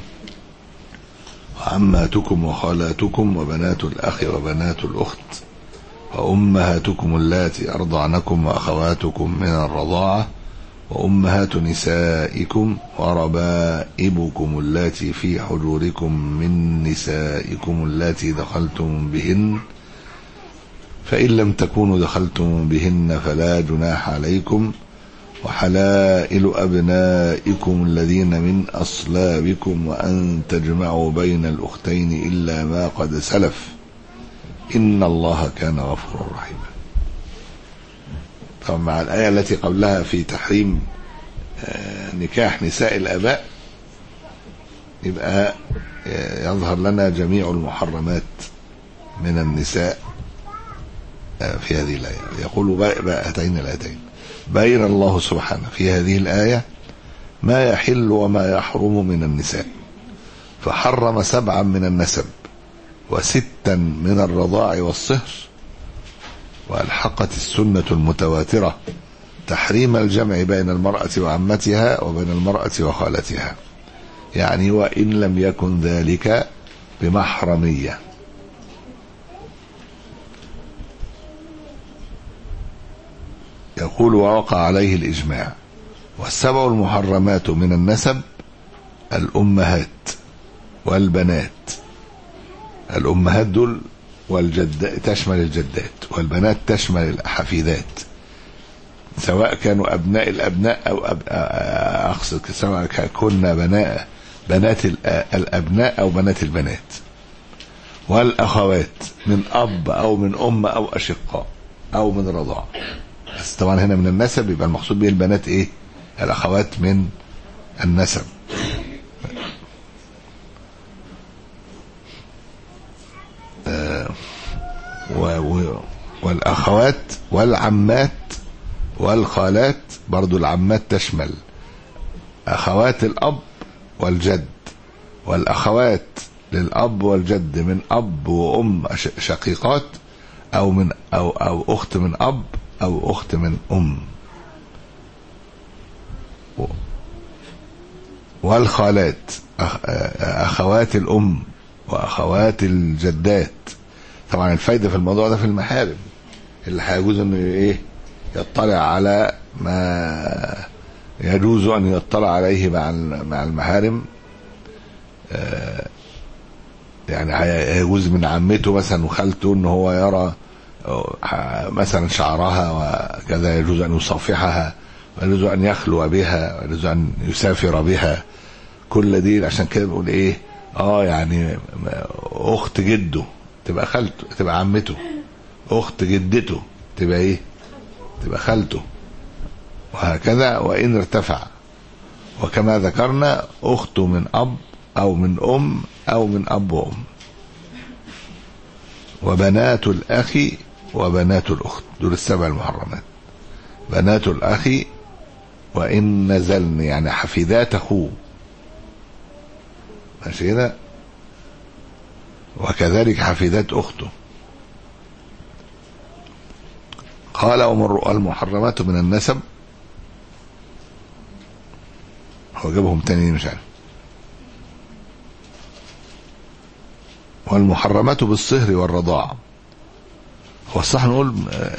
وعماتكم وخالاتكم وبنات الأخ وبنات الأخت وأمهاتكم اللاتي أرضعنكم وأخواتكم من الرضاعة وأمهات نسائكم وربائبكم اللاتي في حجوركم من نسائكم اللاتي دخلتم بهن فإن لم تكونوا دخلتم بهن فلا جناح عليكم وحلائل أبنائكم الذين من أصلابكم وأن تجمعوا بين الأختين إلا ما قد سلف إن الله كان غفورا رحيما. طبعا مع الآية التي قبلها في تحريم نكاح نساء الآباء يبقى يظهر لنا جميع المحرمات من النساء في هذه الآية. يقول بأتين الآيتين بين الله سبحانه في هذه الآية ما يحل وما يحرم من النساء، فحرم سبعا من النسب وستا من الرضاع والصهر، وألحقت السنة المتواترة تحريم الجمع بين المرأة وعمتها وبين المرأة وخالتها، يعني وإن لم يكن ذلك بمحرمية. يقول ووقع عليه الإجماع. والسبع المحرمات من النسب الأمهات والبنات. الأمهات دول والجد تشمل الجدات، والبنات تشمل الحفيدات، سواء كانوا أبناء الأبناء أو أب... أقصد سواء كنا بناء بنات الأبناء أو بنات البنات. والأخوات من أب أو من أم أو أشقاء أو من رضاع. بس طبعا هنا من النسب يبقى المقصود به البنات ايه؟ الاخوات من النسب. آه والاخوات والعمات والخالات، برضو العمات تشمل اخوات الاب والجد، والاخوات للاب والجد من اب وام شقيقات او من او او اخت من اب أو أخت من أم. والخالات أخوات الأم وأخوات الجدات. طبعا الفايدة في الموضوع ده في المحارم اللي هيجوز أنه إيه يطلع على ما يجوز أن يطلع عليه مع مع المحارم. يعني هيجوز من عمته مثلا وخالته أنه هو يرى مثلا شعرها وكذا، يجوز أن يصافحها ويجوز أن يخلو بها ويجوز أن يسافر بها. كل دي عشان كده بقول إيه آه يعني أخت جده تبقى خالته تبقى عمته، أخت جدته تبقى إيه تبقى خالته، وهكذا وإن ارتفع. وكما ذكرنا أخته من أب أو من أم أو من أب وأم. وبنات الأخ وبنات الأخت دول السبع المحرمات. بنات الأخ وإن نزلن يعني حفيدات أخوه، ماشي كده، وكذلك حفيدات أخته. قال والمحرمات من النسب، هو جابهم تاني مش عارف. والمحرمات بالصهر والرضاع، هو الصح نقول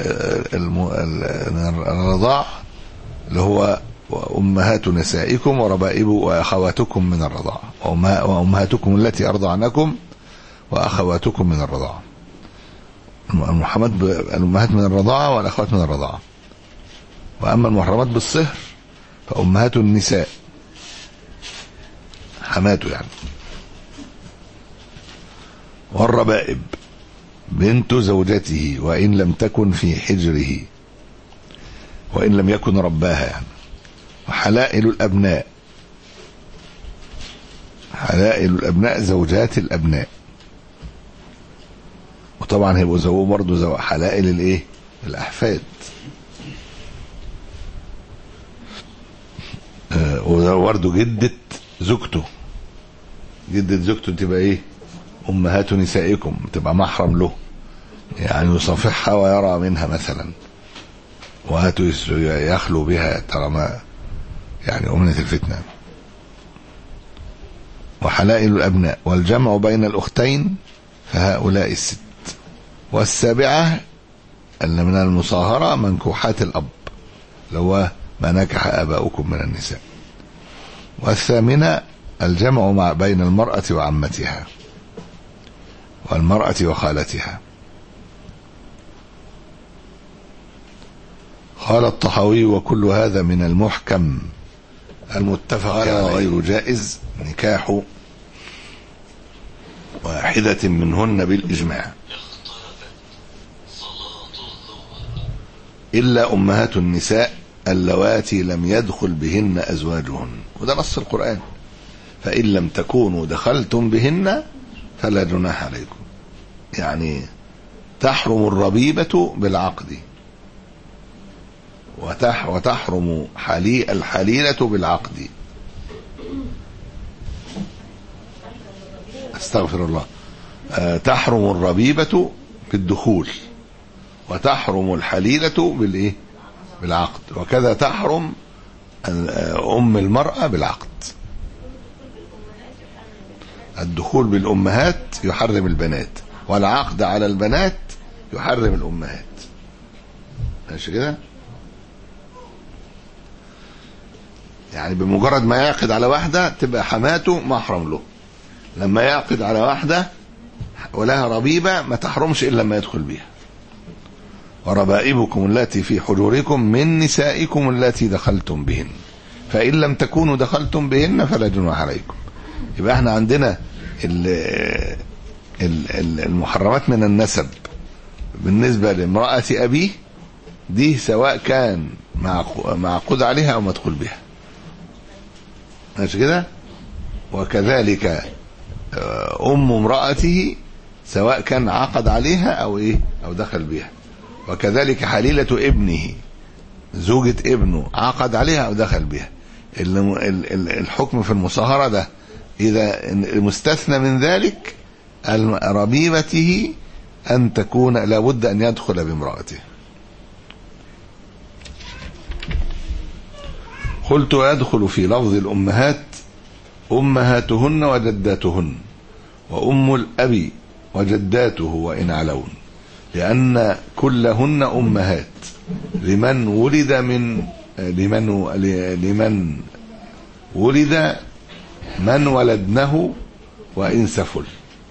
الرضاع اللي هو أمهات نسائكم وربائب وأخواتكم من الرضاعة، وأمهاتكم التي أرضعنكم وأخواتكم من الرضاعة. الأمهات من الرضاعة والأخوات من الرضاعة. وأما المحرمات بالصهر فأمهات النساء حماته يعني، والربائب بنت زوجته وإن لم تكن في حجره وإن لم يكن رباها يعني. وحلائل الأبناء، حلائل الأبناء زوجات الأبناء، وطبعا هيبقوا زوجوا برضه زو حلائل الايه الأحفاد. آه وبرضه جدة زوجته، جدة زوجته تبقى ايه أمهات نسائكم، تبقى محرم له يعني يصافحها ويرى منها مثلا وهاتوا يخلو بها طالما يعني أمنة الفتنة. وحلائل الأبناء والجمع بين الأختين فهؤلاء الست. والسابعة أن من المصاهرة منكوحات الأب اللي هو ما نكح آباؤكم من النساء. والثامنة الجمع مع بين المرأة وعمتها والمرأة وخالتها. قال الطحاوي وكل هذا من المحكم المتفق عليه غير جائز نكاح واحدة منهن بالإجماع إلا أمهات النساء اللواتي لم يدخل بهن أزواجهن، وده نص القرآن. فإن لم تكونوا دخلتم بهن فلا جناح عليكم، يعني تحرم الربيبة بالعقد وتح وتحرم حلي الحليلة بالعقد. استغفر الله. أه تحرم الربيبة بالدخول وتحرم الحليلة بالايه بالعقد، وكذا تحرم أم المرأة بالعقد. الدخول بالأمهات يحرم البنات، والعقد على البنات يحرم الأمهات. ماشي كده؟ يعني بمجرد ما يعقد على واحدة تبقى حماته محرم له، لما يعقد على واحدة ولها ربيبة ما تحرمش إلا لما يدخل بها. وربائبكم التي في حجوركم من نسائكم التي دخلتم بهن فإن لم تكونوا دخلتم بهن فلا جناح عليكم. يبقى احنا عندنا المحرمات من النسب بالنسبة لامرأة أبيه دي سواء كان معقود عليها أو مدخول بها، ماشي كده؟ وكذلك أم امرأته سواء كان عقد عليها أو إيه أو دخل بها. وكذلك حليلة ابنه، زوجة ابنه عقد عليها أو دخل بها. الحكم في المصاهرة ده إذا المستثنى من ذلك ربيبته أن تكون لابد أن يدخل بامرأته. قلت يدخل في لفظ الأمهات أمهاتهن وجداتهن وأم الأب وجداته وإن علون، لأن كلهن أمهات لمن ولد من لمن لمن ولد من ولدنه وإن سفل.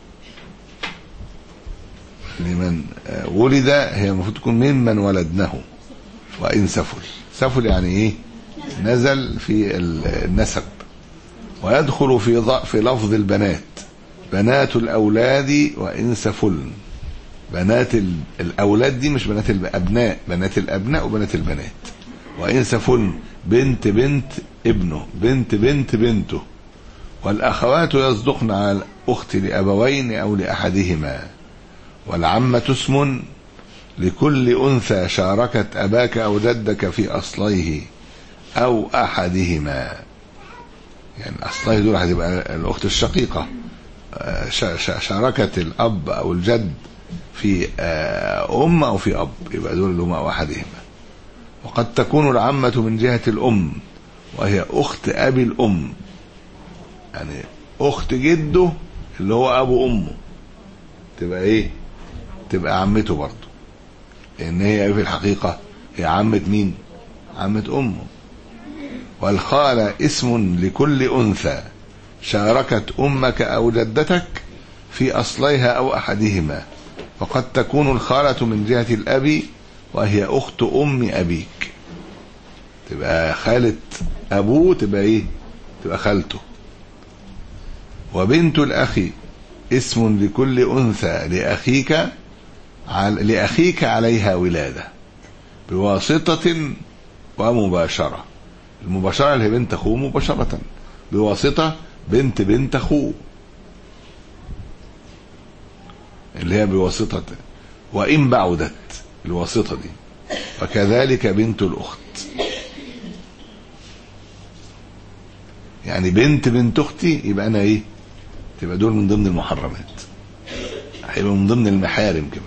لمن ولد هي المفروض تكون ممن ولدنه وإن سفل. سفل يعني إيه؟ نزل في النسب. ويدخل في في لفظ البنات بنات الأولاد وإن سفلن. بنات الأولاد دي مش بنات الأبناء، بنات الأبناء وبنات البنات. وإن سفلن بنت بنت ابنه، بنت بنت بنته. والأخوات يصدقن على الأخت لأبوين أو لأحدهما. والعمة اسم لكل أنثى شاركت أباك أو جدك في أصليه أو أحدهما. يعني أصليه دول هتبقى الأخت الشقيقة، شاركت الأب أو الجد في أم أو في أب، يبقى دول اللي هما أو أحدهما. وقد تكون العمة من جهة الأم وهي أخت أبي الأم، يعني أخت جده اللي هو أبو أمه، تبقى إيه؟ تبقى عمته برضه، لأن هي في الحقيقة هي عمة مين؟ عمة أمه. والخالة اسم لكل أنثى شاركت أمك أو جدتك في أصليها أو أحدهما، وقد تكون الخالة من جهة الأب وهي أخت أم أبيك، تبقى خالة أبوه، تبقى إيه؟ تبقى خالته. وبنت الأخ اسم لكل أنثى لأخيك لأخيك عليها ولادة بواسطة ومباشرة. المباشرة اللي هي بنت أخوه مباشرة، بواسطة بنت بنت أخوه اللي هي بواسطة، وإن بعدت الواسطة دي، وكذلك بنت الأخت. يعني بنت بنت أختي يبقى أنا إيه؟ تبقى دول من ضمن المحرمات، هيبقى من ضمن المحارم كمان.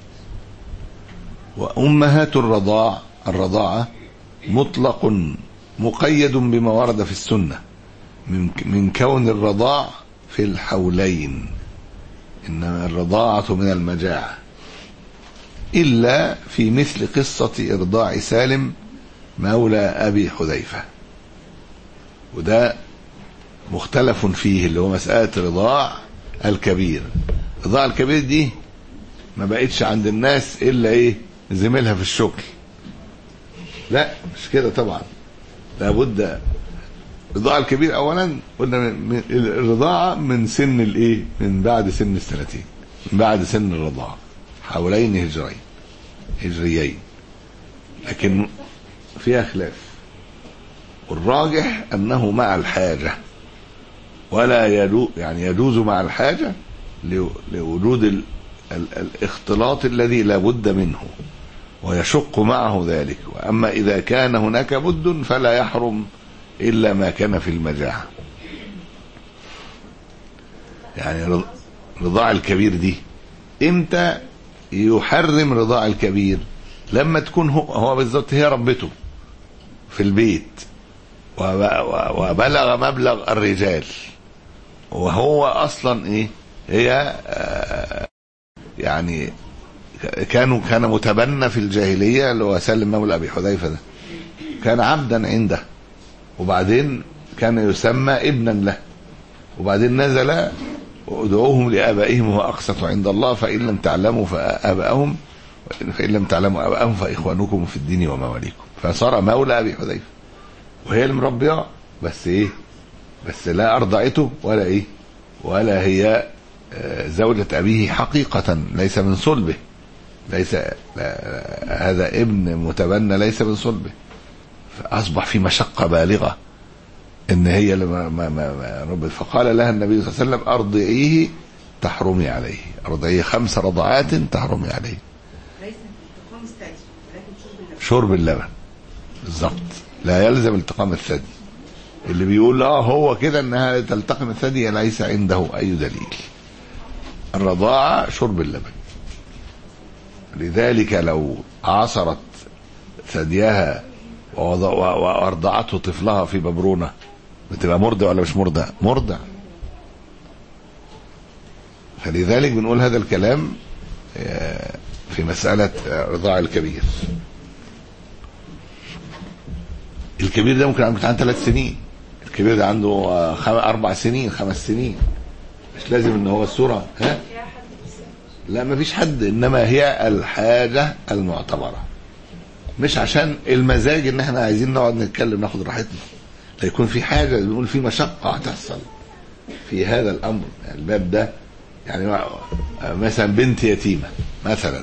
وأمهات الرضاع الرضاعة مطلق مقيد بما ورد في السنة من كون الرضاع في الحولين، إنما الرضاعة من المجاعة، إلا في مثل قصة إرضاع سالم مولى أبي حذيفة، وده مختلف فيه، اللي هو مسألة رضاع الكبير. رضاع الكبير دي ما بقتش عند الناس إلا إيه؟ زميلها في الشغل، لا مش كده طبعا، لابد رضاع الكبير أولا قلنا الرضاعة من سن الإيه؟ من بعد سن السنتين، من بعد سن الرضاعة، حولين هجرين هجريين، لكن فيها خلاف، والراجح أنه مع الحاجة، ولا يجوز يعني يجوز مع الحاجة لوجود ال ال الاختلاط الذي لا بد منه، ويشق معه ذلك. وأما إذا كان هناك بد فلا يحرم إلا ما كان في المجاعة. يعني رضاع الكبير دي امتى يحرم رضاع الكبير؟ لما تكون هو, هو بالضبط هي ربته في البيت وبلغ مبلغ الرجال، وهو اصلا ايه؟ هي آه يعني كانوا كان متبنى في الجاهليه، اللي هو سالم مولى ابي حذيفه ده كان عبدا عنده، وبعدين كان يسمى ابنا له، وبعدين نزل وادعوهم لآبائهم هو أقسط عند الله فإن لم تعلموا فآبائهم فإن لم تعلموا آبائهم فإخوانكم في الدين ومواليكم، فصار مولى أبي حذيفة، وهي المربية بس إيه؟ بس لا أرضعته ولا إيه؟ ولا هي زوجة أبيه حقيقة، ليس من صلبه، ليس هذا ابن متبنى ليس من صلبه، فأصبح في مشقة بالغة إن هي لما ما ما رب فقال لها النبي صلى الله عليه وسلم أرضعيه تحرمي عليه، أرضعيه خمس رضعات تحرمي عليه. ليس التقام الثدي ولكن شرب اللبن بالضبط، لا يلزم التقام الثدي. اللي بيقول اه هو كده انها تلتقم الثدي ليس عنده اي دليل. الرضاعة شرب اللبن، لذلك لو عصرت ثديها وارضعته طفلها في ببرونة بتبقى مرضع ولا مش مرضع؟ مرضع. فلذلك بنقول هذا الكلام في مسألة رضاع الكبير. الكبير ده ممكن عنده ثلاث سنين، الكبير ده عنده أربع سنين خمس سنين، مش لازم ان هو الصورة ها؟ لا ما فيش حد، انما هي الحاجة المعتبرة، مش عشان المزاج ان احنا عايزين نقعد نتكلم ناخد راحتنا، لا يكون في حاجة بنقول في مشقة هتحصل في هذا الامر. الباب ده يعني مثلا بنت يتيمة مثلا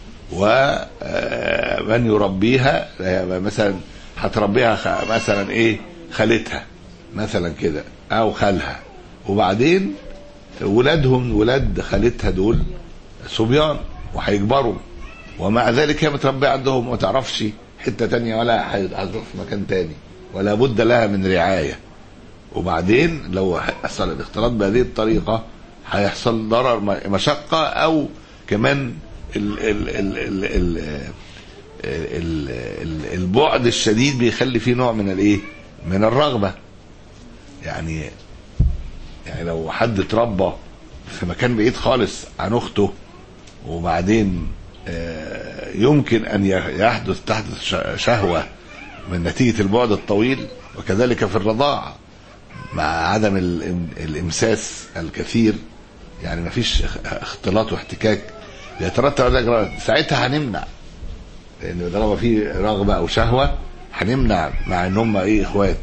ومن يربيها مثلا هتربيها مثلا ايه خالتها مثلا كده او خالها، وبعدين ولادهم ولاد خالتها دول صبيان وهيكبروا، ومع ذلك هي متربيه عندهم وما تعرفش حته تانية ولا هتروح في مكان تاني، ولا بد لها من رعايه. وبعدين لو حصل الاختلاط بهذه الطريقه هيحصل ضرر مشقه، او كمان ال ال ال ال ال ال ال البعد الشديد بيخلي فيه نوع من الايه من الرغبة. يعني يعني لو حد اتربى في مكان بعيد خالص عن اخته وبعدين يمكن ان يحدث تحدث شهوة من نتيجة البعد الطويل، وكذلك في الرضاعة مع عدم الامساس الكثير، يعني ما فيش اختلاط واحتكاك يترتب على ساعتها هنمنع، لان طالما في رغبة او شهوة هنمنع مع ان هم ايه اخوات.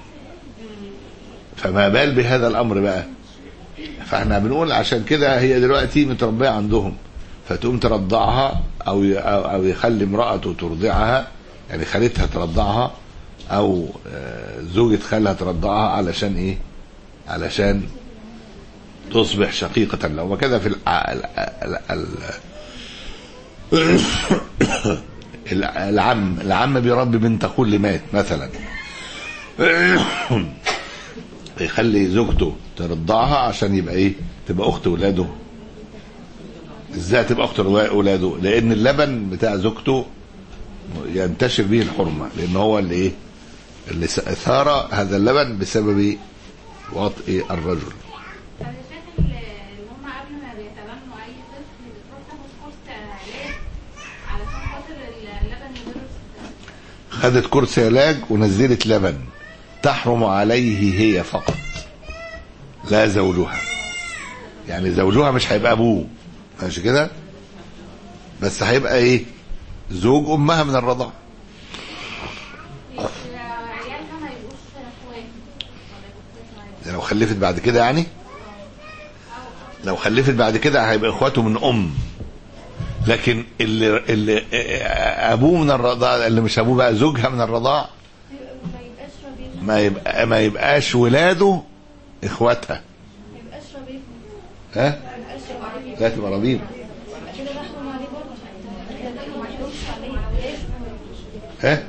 فما بال بهذا الامر بقى. فاحنا بنقول عشان كده هي دلوقتي متربيه عندهم، فتقوم ترضعها او او يخلي امراته ترضعها، يعني خالتها ترضعها او زوجة خالها ترضعها، علشان ايه؟ علشان تصبح شقيقة له. وكذا في العم العم بيربي بنت اخوه اللي مات مثلا، يخلي زوجته ترضعها عشان يبقى ايه؟ تبقى اخت ولاده. ازاي تبقى اخت ولاده؟ لان اللبن بتاع زوجته ينتشر به الحرمه، لان هو اللي ايه؟ اللي اثار هذا اللبن بسبب وطئ الرجل. انا شايف ان هم قبل ما بيتبنوا اي طفل بتروح تاخد كورس علاج علشان خاطر اللبن يدرس. خدت كورس علاج ونزلت لبن، تحرم عليه هي فقط لا زوجها. يعني زوجها مش هيبقى ابوه، ماشي كده، بس هيبقى ايه؟ زوج امها من الرضاعه. لو خلفت بعد كده، يعني لو خلفت بعد كده هيبقى اخواته من ام، لكن اللي اللي ابوه من الرضاعه اللي مش ابوه بقى زوجها من الرضاعه ما يبقى ما يبقاش ولاده اخواتها. ما يبقاش ربيب. ها؟ لا تبقى ربيب. ها؟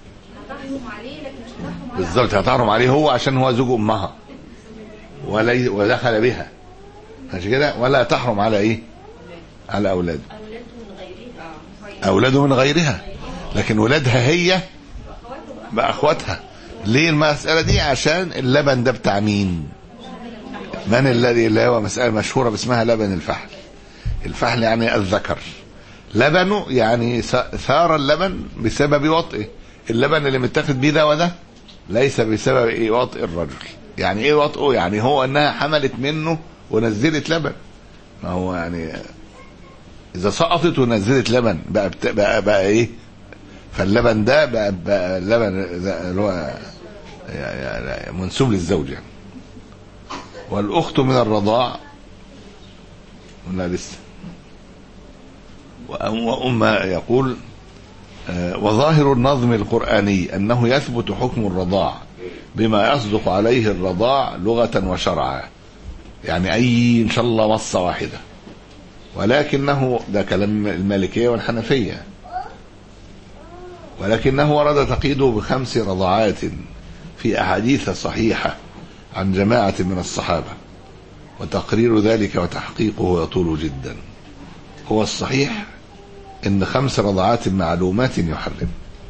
بالظبط، هتحرم عليه هو عشان هو زوج امها ولا ودخل بها، ماشي كده، ولا تحرم على ايه؟ على اولاده. اولاده من غيرها، لكن ولادها هي بقى اخواتها. ليه المسألة دي؟ عشان اللبن ده بتاع مين؟ من الذي؟ اللي هو مسألة مشهورة باسمها لبن الفحل. الفحل يعني الذكر، لبنه يعني ثار اللبن بسبب وطئه. اللبن اللي متاخد بيه ده وده ليس بسبب ايه؟ وطئ الرجل. يعني ايه وطئه؟ يعني هو انها حملت منه ونزلت لبن. ما هو يعني اذا سقطت ونزلت لبن بقى بقى, بقى ايه؟ فاللبن ده بقى, بقى اللبن اللي هو يعني منسوب للزوج يعني. والاخت من الرضاع قلنا لسه. وأم يقول وظاهر النظم القرآني أنه يثبت حكم الرضاع بما يصدق عليه الرضاع لغة وشرعا، يعني أي إن شاء الله مصة واحدة. ولكنه ده كلام المالكية والحنفية، ولكنه ورد تقييده بخمس رضعات في أحاديث صحيحة عن جماعة من الصحابة، وتقرير ذلك وتحقيقه يطول جدا. هو الصحيح إن خمس رضعات معلومات يحرم.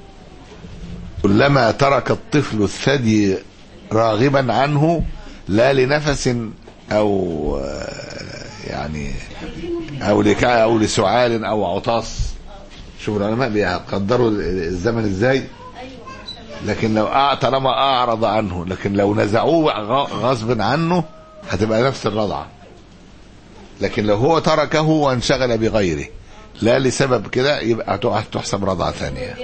كلما ترك الطفل الثدي راغبا عنه لا لنفس أو يعني أو لكا أو لسعال أو عطاس. شوف العلماء بيقدروا الزمن إزاي. لكن لو طالما أعرض عنه، لكن لو نزعوه غصب عنه هتبقى نفس الرضعة. لكن لو هو تركه وانشغل بغيره لا لسبب كده يبقى تحسب رضعة ثانية.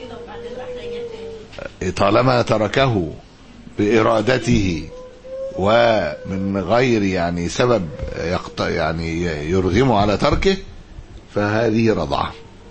طالما تركه بإرادته ومن غير يعني سبب يقطع يعني يرغمه على تركه فهذه رضعة.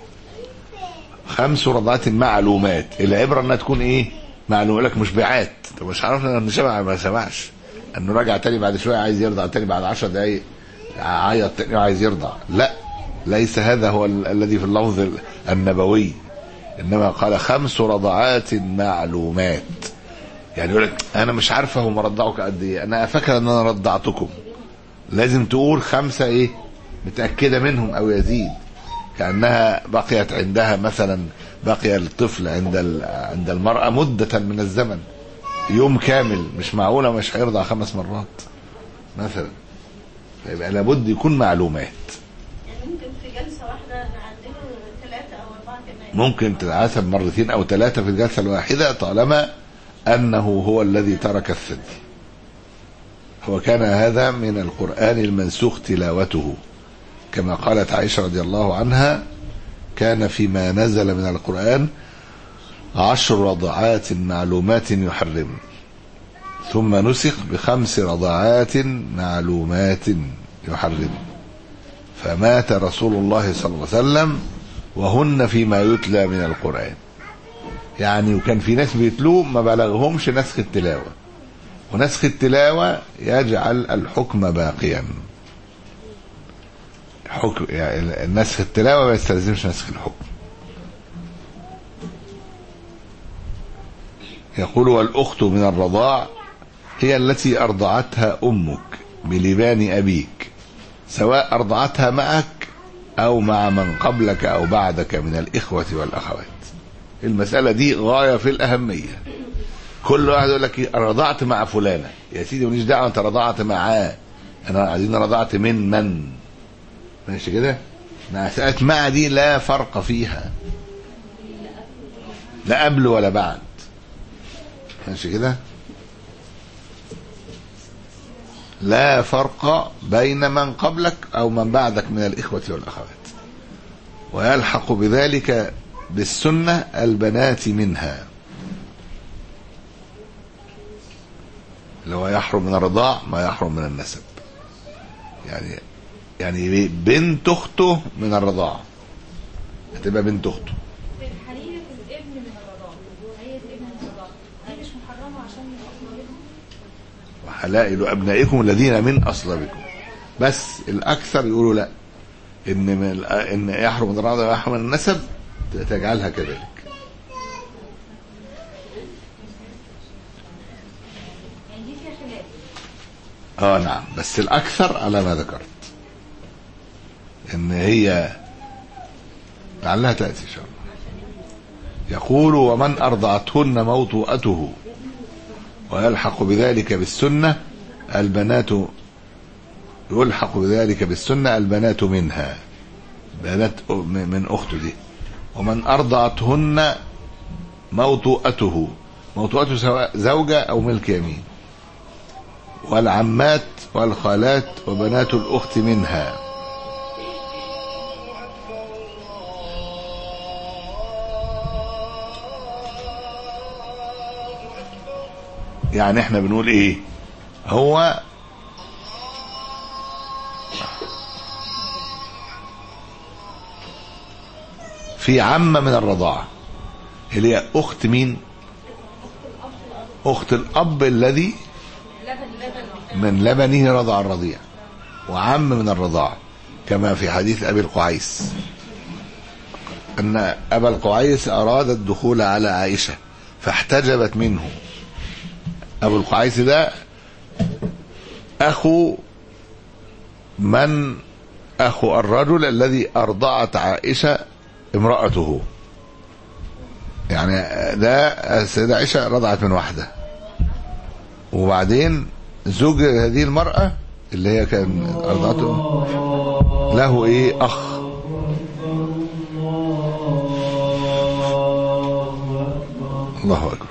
خمس رضعات معلومات. العبرة انها تكون ايه؟ معلومة. لك مشبعات. طب مش عرفنا انه شبع ما سمعش انه رجع تاني بعد شوية عايز يرضع تاني بعد عشر دقايق عيط تاني وعايز يرضع. لا، ليس هذا هو ال- الذي في اللفظ النبوي، انما قال خمس رضعات معلومات. يعني يقول لك انا مش عارفه هم رضعوك قد ايه، انا فاكر ان انا رضعتكم. لازم تقول خمسه ايه؟ متأكدة منهم أو يزيد، كأنها بقيت عندها مثلا، بقي الطفل عند عند المرأة مدة من الزمن، يوم كامل، مش معقولة مش هيرضع خمس مرات مثلا. فيبقى لابد يكون معلومات. يعني ممكن في جلسة واحدة نعدله ثلاثة أو أربعة كمان، ممكن تتعاتب مرتين أو ثلاثة في الجلسة الواحدة طالما أنه هو الذي ترك الثدي. هو كان هذا من القرآن المنسوخ تلاوته، كما قالت عائشة رضي الله عنها: كان فيما نزل من القرآن عشر رضعات معلومات يحرم، ثم نسخ بخمس رضعات معلومات يحرم، فمات رسول الله صلى الله عليه وسلم وهن فيما يتلى من القرآن. يعني وكان في ناس بيتلوه ما بلغهمش نسخ التلاوة، ونسخ التلاوة يجعل الحكم باقيا. حكم يعني نسخ التلاوة ما يستلزمش نسخ الحكم. يقول: والأخت من الرضاع هي التي أرضعتها أمك بلبان أبيك، سواء أرضعتها معك أو مع من قبلك أو بعدك من الإخوة والأخوات. المسألة دي غاية في الأهمية. كل واحد يقول لك أنا رضعت مع فلانة، يا سيدي ماليش دعوة أنت رضعت معاه، أنا عايزين رضعت من من ماشي كده. مسألة مع دي لا فرق فيها، لا قبل ولا بعد، ماشي كده. لا فرق بين من قبلك أو من بعدك من الإخوة والأخوات. ويلحق بذلك بالسنة البنات منها، اللي هو يحرم من الرضاع ما يحرم من النسب. يعني يعني بنت أخته من الرضاع هتبقى بنت أخته. في الحقيقة الابن من الرضاع، هي الابن من الرضاع هي مش محرمة عشان من أصلابكم. وحلائل أبنائكم الذين من أصلابكم، بس الأكثر يقولوا لا، إن من إن يحرم من الرضاع ويحرم من النسب تجعلها كذلك. يعني دي فيها خلاف. اه نعم، بس الأكثر على ما ذكرت إن هي لعلها تأتي إن شاء الله. يقول: ومن أرضعتهن موطؤته، ويلحق بذلك بالسنة البنات، يلحق بذلك بالسنة البنات منها، بنات من أخته دي. ومن أرضعتهن موطؤته، موطؤته سواء زوجة أو ملك يمين، والعمات والخالات وبنات الأخت منها. يعني احنا بنقول ايه؟ هو في عمة من الرضاعة اللي هي أخت مين؟ أخت الأب الذي من لبنه رضع الرضيع، وعم من الرضاعة، كما في حديث أبي القعيس أن أبا القعيس أراد الدخول على عائشة فاحتجبت منه. أبو القعيس ده أخو من أخو الرجل الذي أرضعت عائشة امرأته، يعني ده السيدة عائشة رضعت من واحدة، وبعدين زوج هذه المرأة اللي هي كان أرضعته له إيه أخ. الله أكبر.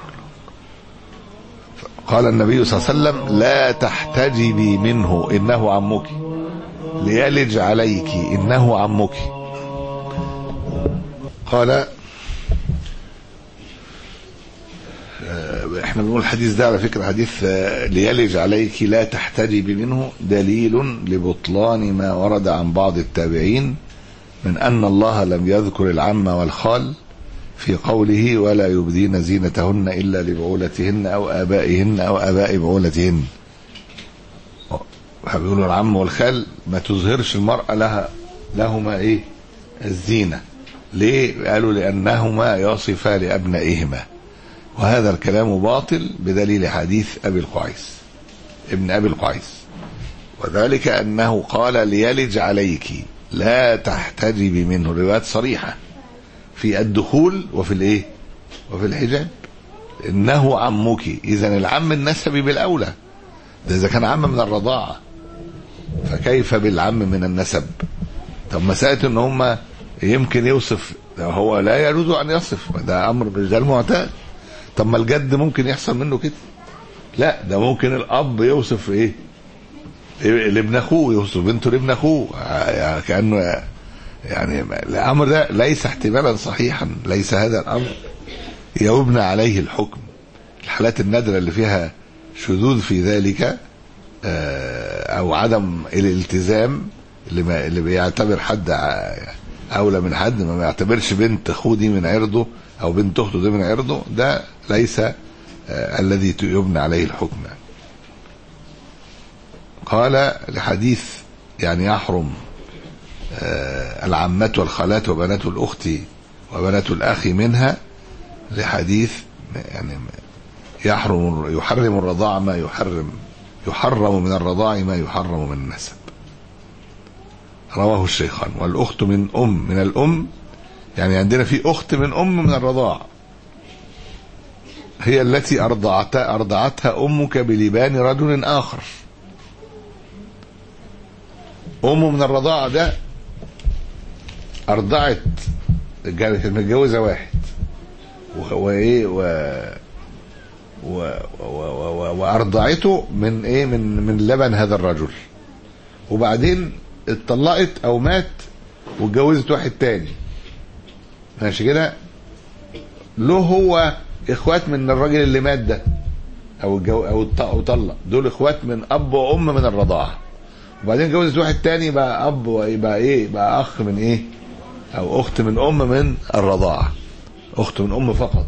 قال النبي صلى الله عليه وسلم: لا تحتجبي منه إنه عمك، ليلج عليك إنه عمك. قال احنا بنقول الحديث ده على فكرة حديث ليلج عليك لا تحتجبي منه دليل لبطلان ما ورد عن بعض التابعين من أن الله لم يذكر العم والخال في قوله: ولا يبدين زينتهن إلا لبعولتهن أو آبائهن أو آباء بعولتهن. بيقولوا العم والخال ما تظهرش المرأة لها لهما إيه الزينة. ليه؟ قالوا لأنهما يصفا لأبنائهما، وهذا الكلام باطل بدليل حديث أبي القعيس ابن أبي القعيس. وذلك أنه قال ليلج عليك لا تحتجبي منه، روايات صريحة في الدخول وفي الايه وفي الحجاب. إنه عمك، إذن العم النسبي بالأولى، ده إذا كان عم من الرضاعة، فكيف بالعم من النسب؟ طب مسألة إن هم يمكن يوصف، هو لا يجوز أن يصف، ده أمر بالرجال معتاد. طب ما الجد ممكن يحصل منه كده؟ لا، ده ممكن الأب يوصف إيه لابن أخوه، يوصف بنته لابن أخوه، يعني كأنه يعني الأمر ده ليس احتمالا صحيحا، ليس هذا الأمر يبنى عليه الحكم. الحالات النادرة اللي فيها شذوذ في ذلك أو عدم الالتزام، اللي, ما اللي بيعتبر حد أولى من حد، ما يعتبرش بنت أخوه دي من عرضه أو بنت أخته دي من عرضه، ده ليس الذي يبنى عليه الحكم. قال لحديث يعني يحرم العمات والخالات وبنات الأخت وبنات الأخ منها، لحديث يعني يحرم يحرم الرضاع ما يحرم يحرم من الرضاع ما يحرم من النسب، رواه الشيخان. والأخت من أم من الأم، يعني عندنا في أخت من أم من الرضاع، هي التي أرضعتها أرضعتها أمك بلبان رجل آخر. أم من الرضاعة ده أرضعت، كانت متجوزة واحد وإيه و و وأرضعته من إيه من من لبن هذا الرجل، وبعدين اتطلقت أو مات واتجوزت واحد تاني، ماشي كده، له هو إخوات من الراجل اللي مات ده أو الجو أو طلق، دول إخوات من أب وأم من الرضاعة، وبعدين اتجوزت واحد تاني بقى أب ويبقى إيه بقى أخ من إيه أو أخت من أم من الرضاعة، أخت من أم فقط.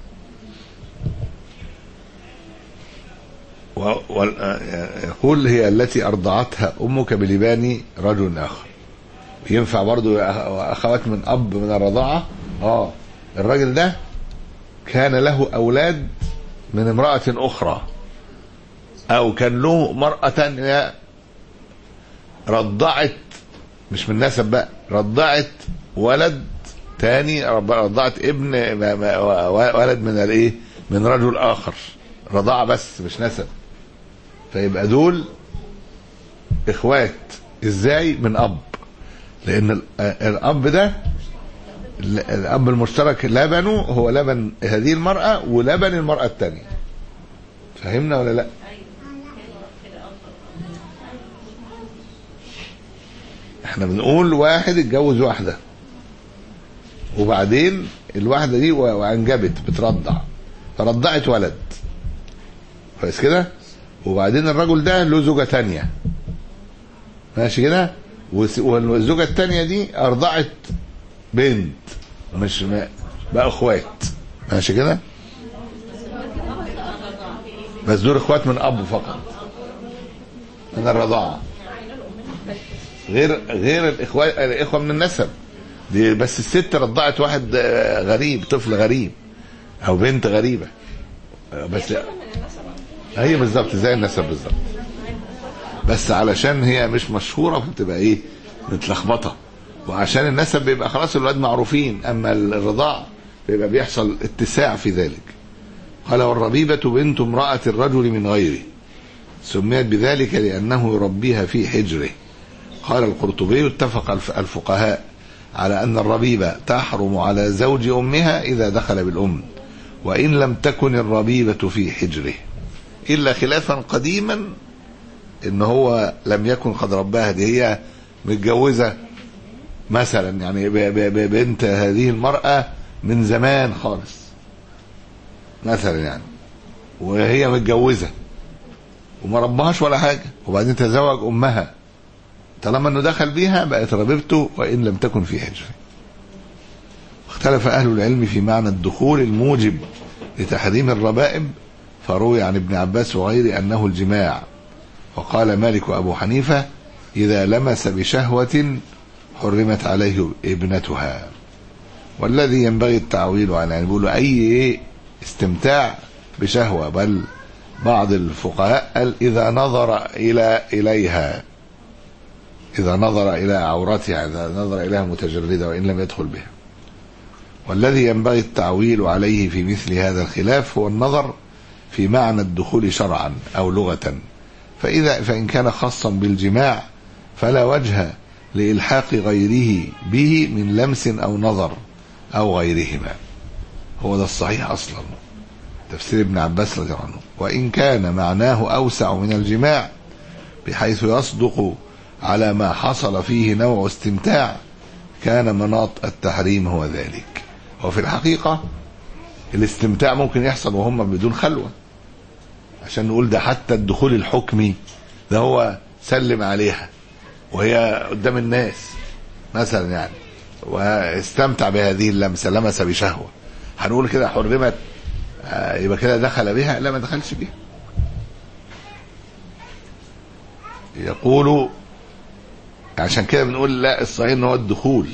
ويقول هي التي أرضعتها أمك بلبان رجل آخر. ينفع برضو أخوات من أب من الرضاعة. آه الراجل ده كان له أولاد من امرأة أخرى، أو كان له مرأة تانية رضعت، مش من نسب بقى، رضعت ولد تاني، رضعت ابن ولد من الايه من رجل آخر، رضاعة بس مش نسب، فيبقى دول إخوات. إزاي؟ من أب، لأن الأب ده الأب المشترك لبنه هو لبن هذه المرأة ولبن المرأة التانية. فهمنا ولا لا؟ احنا بنقول واحد اتجوز واحدة وبعدين الواحدة دي وانجبت بترضع، فرضعت ولد كويس كده، وبعدين الرجل ده له زوجة تانية، ماشي كده، والزوجة التانية دي ارضعت بنت، مش بقى اخوات، ماشي كده، بس دول اخوات من اب فقط من الرضاعة، غير غير الاخوه الاخوه من النسب دي. بس الست رضعت واحد غريب، طفل غريب او بنت غريبه، بس هي بالظبط زي النسب بالظبط، بس علشان هي مش مشهوره فبتبقى ايه متلخبطه، وعشان النسب بيبقى خلاص الولاد معروفين، اما الرضاع بيبقى بيحصل اتساع في ذلك. قال والربيبه بنت امراه الرجل من غيره، سميت بذلك لانه يربيها في حجره. قال القرطبي اتفق الفقهاء على أن الربيبة تحرم على زوج أمها إذا دخل بالأم، وإن لم تكن الربيبة في حجره، إلا خلافا قديما إن هو لم يكن قد رباها، دي هي متجوزة مثلا يعني بنت هذه المرأة من زمان خالص مثلا يعني، وهي متجوزة وما ربهاش ولا حاجة، وبعدين تزوج أمها، طالما انه دخل بيها بقت ربيبته وان لم تكن في حجره. اختلف اهل العلم في معنى الدخول الموجب لتحريم الربائب، فروي عن ابن عباس وغيره انه الجماع، وقال مالك وابو حنيفه اذا لمس بشهوه حرمت عليه ابنتها. والذي ينبغي التعويل عنه، يعني بيقولوا اي استمتاع بشهوه، بل بعض الفقهاء قال اذا نظر الى اليها إذا نظر إلى عورتها، إذا نظر إليها متجردة وإن لم يدخل بها. والذي ينبغي التعويل عليه في مثل هذا الخلاف هو النظر في معنى الدخول شرعا أو لغة، فإذا فإن كان خاصا بالجماع فلا وجه لإلحاق غيره به من لمس أو نظر أو غيرهما. هو ده الصحيح أصلا، تفسير ابن عباس رضي الله عنه. وإن كان معناه أوسع من الجماع بحيث يصدق على ما حصل فيه نوع استمتاع كان مناط التحريم هو ذلك. وفي الحقيقة الاستمتاع ممكن يحصل وهم بدون خلوة، عشان نقول ده حتى الدخول الحكمي ده هو سلم عليها وهي قدام الناس مثلا يعني، واستمتع بهذه اللمسة، لمس بشهوة، هنقول كده حرمت آه يبقى كده دخل بها؟ لا، ما دخلش بها. يقولوا عشان كده بنقول لا، الصحيح ان هو الدخول،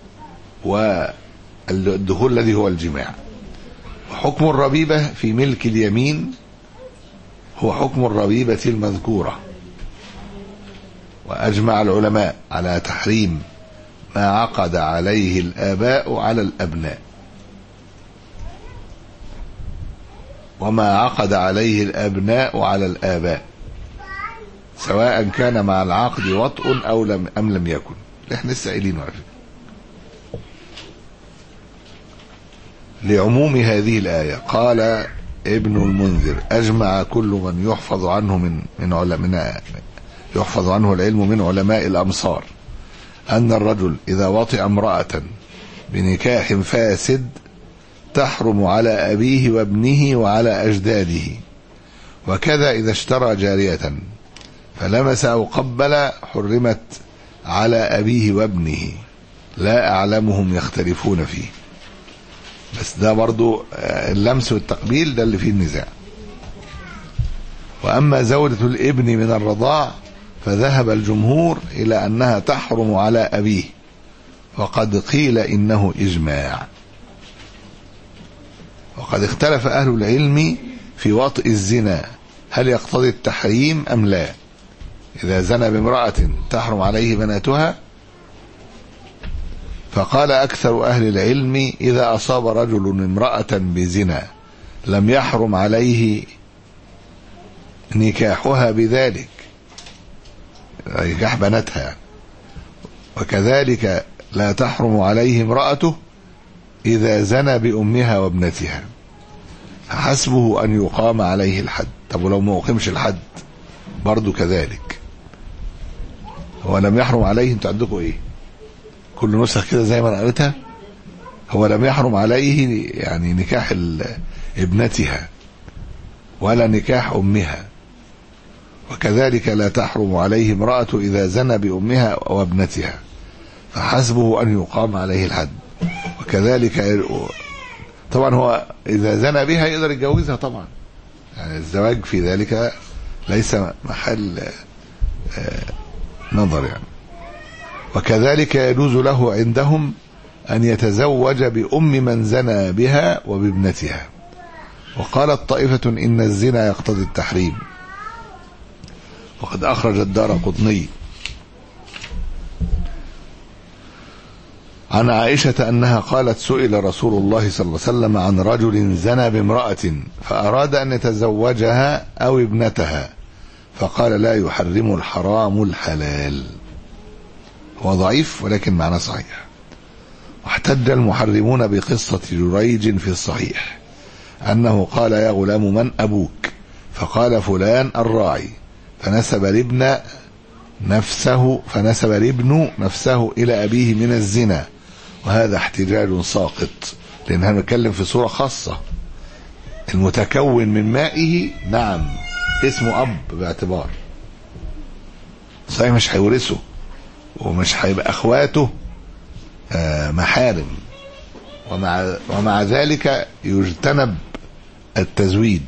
والدخول الذي هو الجماع. وحكم الربيبة في ملك اليمين هو حكم الربيبة المذكورة. وأجمع العلماء على تحريم ما عقد عليه الآباء على الأبناء، وما عقد عليه الأبناء على الآباء، سواء كان مع العقد وطء أو لم أم لم يكن. احنا لسه قايلين على فكرة لعموم هذه الآية. قال ابن المنذر: أجمع كل من يحفظ عنه من من علماء يحفظ عنه العلم من علماء الأمصار أن الرجل إذا وطئ امرأة بنكاح فاسد تحرم على أبيه وابنه وعلى أجداده، وكذا إذا اشترى جارية فلمس أو قبل حرمت على أبيه وابنه، لا أعلمهم يختلفون فيه. بس ده برضو اللمس والتقبيل ده اللي فيه النزاع. وأما زوجة الابن من الرضاع فذهب الجمهور إلى أنها تحرم على أبيه، وقد قيل إنه إجماع. وقد اختلف أهل العلم في وطئ الزنا هل يقتضي التحريم أم لا. إذا زنى بامرأة تحرم عليه بناتها، فقال أكثر أهل العلم إذا أصاب رجل امرأة بزنا لم يحرم عليه نكاحها بذلك، نكاح بناتها، وكذلك لا تحرم عليه امرأته إذا زنى بأمها وابنتها، فحسبه أن يقام عليه الحد. طب ولو ما أقيمش الحد برضو كذلك هو لم يحرم عليه. انتوا عندكم ايه؟ كل نسخ كده زي ما انا قريتها، هو لم يحرم عليه يعني نكاح ابنتها ولا نكاح أمها، وكذلك لا تحرم عليه امرأة إذا زنى بأمها وابنتها، فحسبه أن يقام عليه الحد. وكذلك طبعا هو إذا زنى بها يقدر يتجوزها طبعا، يعني الزواج في ذلك ليس محل نظر يعني. وكذلك يجوز له عندهم أن يتزوج بأم من زنى بها وبابنتها. وقالت طائفة إن الزنا يقتضي التحريم، وقد أخرج الدارقطني عن عائشة أنها قالت: سئل رسول الله صلى الله عليه وسلم عن رجل زنى بامرأة فأراد أن يتزوجها أو ابنتها، فقال: لا يحرم الحرام الحلال. هو ضعيف ولكن معناه صحيح. واحتج المحرمون بقصة جريج في الصحيح أنه قال: يا غلام من أبوك؟ فقال: فلان الراعي، فنسب الابن نفسه فنسب الابن نفسه إلى أبيه من الزنا، وهذا احتجاج ساقط، لأنها نتكلم في صورة خاصة. المتكون من مائه نعم اسمه أب باعتبار صحيح، مش هيورثه ومش هيبقى أخواته آه محارم، ومع, ومع ذلك يجتنب التزويج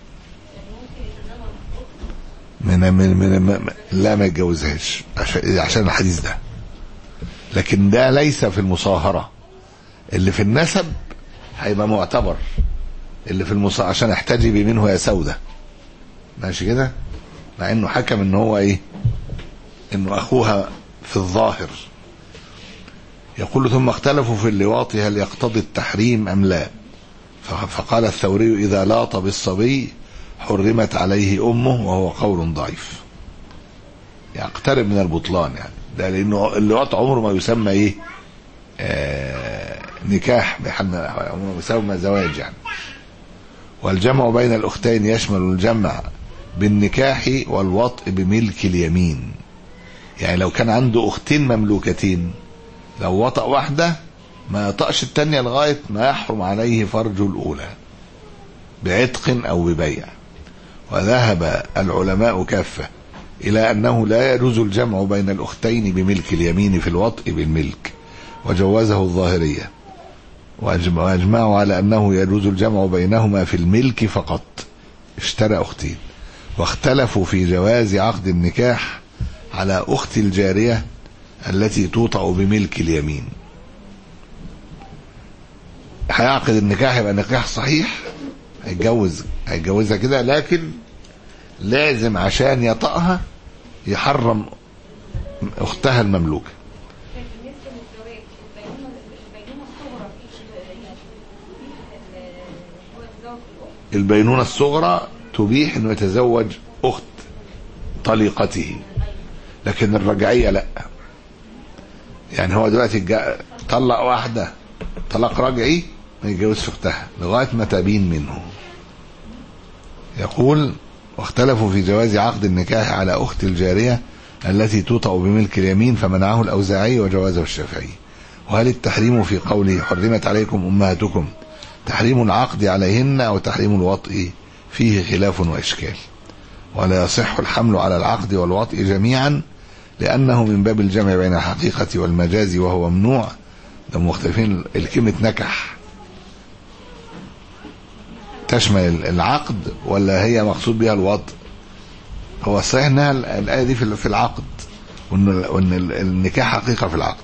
من, من, من, من لا ما يتجوزهاش عشان, عشان الحديث ده. لكن ده ليس في المصاهرة، اللي في النسب هيبقى معتبر، اللي في المصاهرة عشان احتجبي منه يا سودة، ماشي كده، مع انه حكم ان هو ايه، انه اخوها في الظاهر. يقول ثم اختلفوا في اللواط هل يقتضي التحريم أم لا، فقال الثوري إذا لاط بالصبي حرمت عليه أمه، وهو قول ضعيف يقترب من البطلان يعني، ده لأنه اللواط عمره ما يسمى إيه آه نكاح بحال عمره ما يسمى زواج يعني. والجمع بين الأختين يشمل الجمع بالنكاح والوطء بملك اليمين، يعني لو كان عنده أختين مملوكتين لو وطأ واحدة ما يطأش التانية لغاية ما يحرم عليه فرج الأولى بعتق أو ببيع. وذهب العلماء كافة إلى أنه لا يجوز الجمع بين الأختين بملك اليمين في الوطء بالملك، وجوزه الظاهرية، وأجمعوا على أنه يجوز الجمع بينهما في الملك فقط، اشترى أختين. واختلفوا في جواز عقد النكاح على أخت الجارية التي توطأ بملك اليمين. هيعقد النكاح يبقى نكاح صحيح، هيتجوز هيتجوزها كده، لكن لازم عشان يطأها يحرم أختها المملوكة. بالنسبه للزواج البينونه الصغرى في البينونة الصغرى تبيح انه يتزوج اخت طليقته، لكن الرجعية لا. يعني هو دلوقتي طلق واحدة طلاق رجعي ما يتجوزش اختها لغاية ما تبين منه. يقول واختلفوا في جواز عقد النكاح على اخت الجارية التي توطأ بملك اليمين، فمنعه الأوزاعي وجوازه الشافعي. وهل التحريم في قوله حرمت عليكم أمهاتكم تحريم العقد عليهن أو تحريم الوطء؟ فيه خلاف وإشكال، ولا يصح الحمل على العقد والوطء جميعا لأنه من باب الجمع بين الحقيقة والمجاز وهو ممنوع. ده مختلفين. الكلمة نكح تشمل العقد ولا هي مقصود بها الوطء؟ هو صحيح انها الآية دي في العقد، وان النكاح حقيقة في العقد.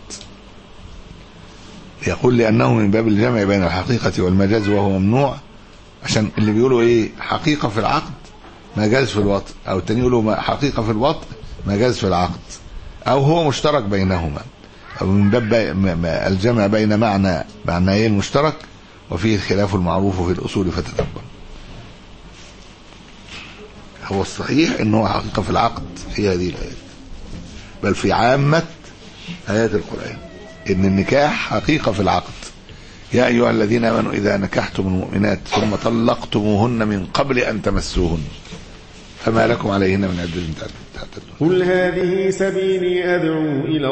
يقول لأنه من باب الجمع بين الحقيقة والمجاز وهو ممنوع، عشان اللي بيقولوا ايه حقيقة في العقد مجاز في الوطء، او التاني يقولوا حقيقة في الوطء مجاز في العقد، او هو مشترك بينهما، او من باب الجمع بين معنى معنيين مشترك وفيه الخلاف المعروف في الأصول فتتبع. هو الصحيح انه حقيقة في العقد في هذه الآيات، بل في عامة آيات القرآن ان النكاح حقيقة في العقد. يا أيها الذين آمنوا إذا نكحتم المؤمنات ثم طلقتموهن من قبل أن تمسوهن فما لكم عليهن من عدة تعتدون. قل هذه سبيلي أدعو إلى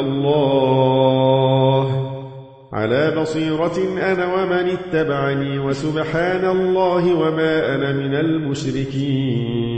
الله على بصيرة أنا ومن اتبعني وسبحان الله وما أنا من المشركين.